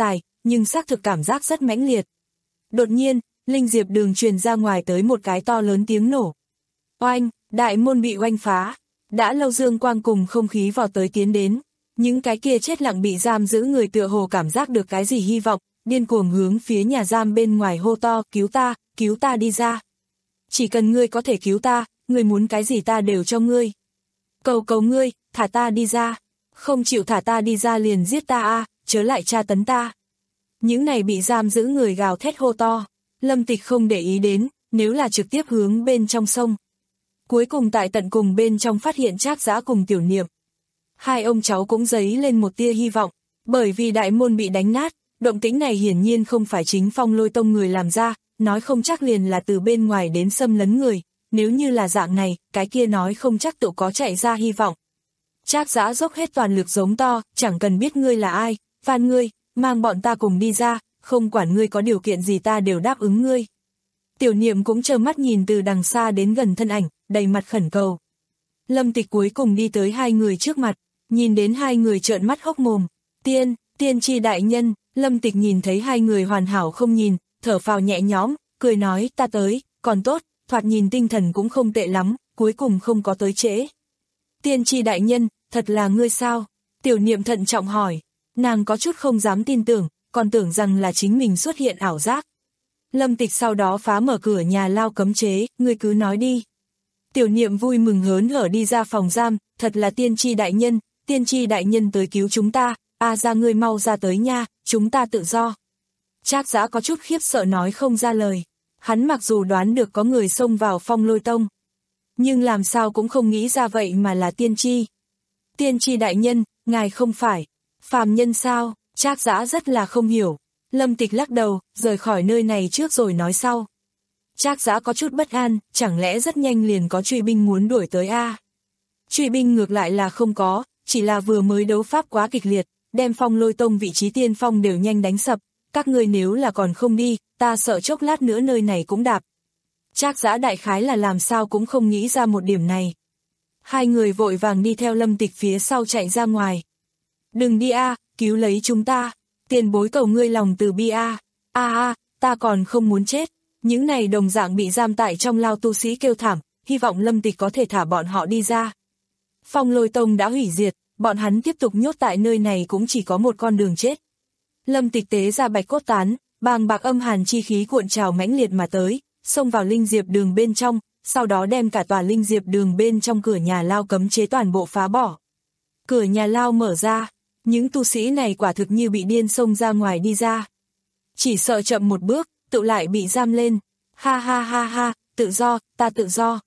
nhưng xác thực cảm giác rất mãnh liệt. Đột nhiên, linh diệp đường truyền ra ngoài tới một cái to lớn tiếng nổ. Oanh, đại môn bị oanh phá. Đã lâu dương quang cùng không khí vào tới tiến đến. Những cái kia chết lặng bị giam giữ người tựa hồ cảm giác được cái gì hy vọng, điên cuồng hướng phía nhà giam bên ngoài hô to, cứu ta, cứu ta đi ra. Chỉ cần ngươi có thể cứu ta, ngươi muốn cái gì ta đều cho ngươi. Cầu cầu ngươi, thả ta đi ra. Không chịu thả ta đi ra liền giết ta a, chớ lại tra tấn ta. Những này bị giam giữ người gào thét hô to. Lâm Tịch không để ý đến, nếu là trực tiếp hướng bên trong sông. Cuối cùng tại tận cùng bên trong phát hiện Trác Dã cùng Tiểu Niệm. Hai ông cháu cũng dấy lên một tia hy vọng, bởi vì đại môn bị đánh nát, động tĩnh này hiển nhiên không phải chính Phong Lôi Tông người làm ra, nói không chắc liền là từ bên ngoài đến xâm lấn người, nếu như là dạng này, cái kia nói không chắc tự có chạy ra hy vọng. Trác Dã dốc hết toàn lực giống to, chẳng cần biết ngươi là ai, van ngươi, mang bọn ta cùng đi ra, không quản ngươi có điều kiện gì ta đều đáp ứng ngươi. Tiểu Niệm cũng trơ mắt nhìn từ đằng xa đến gần thân ảnh, đầy mặt khẩn cầu. Lâm Tịch cuối cùng đi tới hai người trước mặt, nhìn đến hai người trợn mắt hốc mồm. Tiên, tiên tri đại nhân, Lâm Tịch nhìn thấy hai người hoàn hảo không nhìn, thở phào nhẹ nhõm, cười nói ta tới, còn tốt, thoạt nhìn tinh thần cũng không tệ lắm, cuối cùng không có tới trễ. Tiên tri đại nhân, thật là ngươi sao? Tiểu Niệm thận trọng hỏi, nàng có chút không dám tin tưởng, còn tưởng rằng là chính mình xuất hiện ảo giác. Lâm Tịch sau đó phá mở cửa nhà lao cấm chế, ngươi cứ nói đi. Tiểu Niệm vui mừng hớn hở đi ra phòng giam, thật là tiên tri đại nhân, tiên tri đại nhân tới cứu chúng ta, a ra ngươi mau ra tới nha, chúng ta tự do. Trác Dã có chút khiếp sợ nói không ra lời, hắn mặc dù đoán được có người xông vào Phong Lôi Tông, nhưng làm sao cũng không nghĩ ra vậy mà là tiên tri. Tiên tri đại nhân, ngài không phải phàm nhân sao? Trác Dã rất là không hiểu. Lâm Tịch lắc đầu, rời khỏi nơi này trước rồi nói sau. Trác Dã có chút bất an, chẳng lẽ rất nhanh liền có truy binh muốn đuổi tới a? À? Truy binh ngược lại là không có, chỉ là vừa mới đấu pháp quá kịch liệt, đem Phong Lôi Tông vị trí tiên phong đều nhanh đánh sập, các ngươi nếu là còn không đi, ta sợ chốc lát nữa nơi này cũng đạp. Trác Dã đại khái là làm sao cũng không nghĩ ra một điểm này. Hai người vội vàng đi theo Lâm Tịch phía sau chạy ra ngoài. Đừng đi a, à, cứu lấy chúng ta. Tiền bối cầu ngươi lòng từ bi a. A a, ta còn không muốn chết. Những này đồng dạng bị giam tại trong lao tu sĩ kêu thảm, hy vọng Lâm Tịch có thể thả bọn họ đi ra. Phong Lôi Tông đã hủy diệt, bọn hắn tiếp tục nhốt tại nơi này cũng chỉ có một con đường chết. Lâm Tịch tế ra bạch cốt tán, bàng bạc âm hàn chi khí cuộn trào mãnh liệt mà tới, xông vào linh diệp đường bên trong, sau đó đem cả tòa linh diệp đường bên trong cửa nhà lao cấm chế toàn bộ phá bỏ. Cửa nhà lao mở ra, những tu sĩ này quả thực như bị điên xông ra ngoài đi ra. Chỉ sợ chậm một bước, tự lại bị giam lên. Ha ha ha ha, tự do, ta tự do.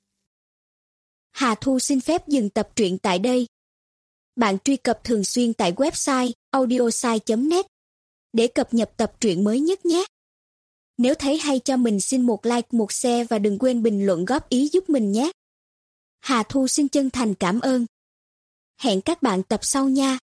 Hà Thu xin phép dừng tập truyện tại đây. Bạn truy cập thường xuyên tại website audiosai chấm net để cập nhật tập truyện mới nhất nhé. Nếu thấy hay cho mình xin một like, một share và đừng quên bình luận góp ý giúp mình nhé. Hà Thu xin chân thành cảm ơn. Hẹn các bạn tập sau nha.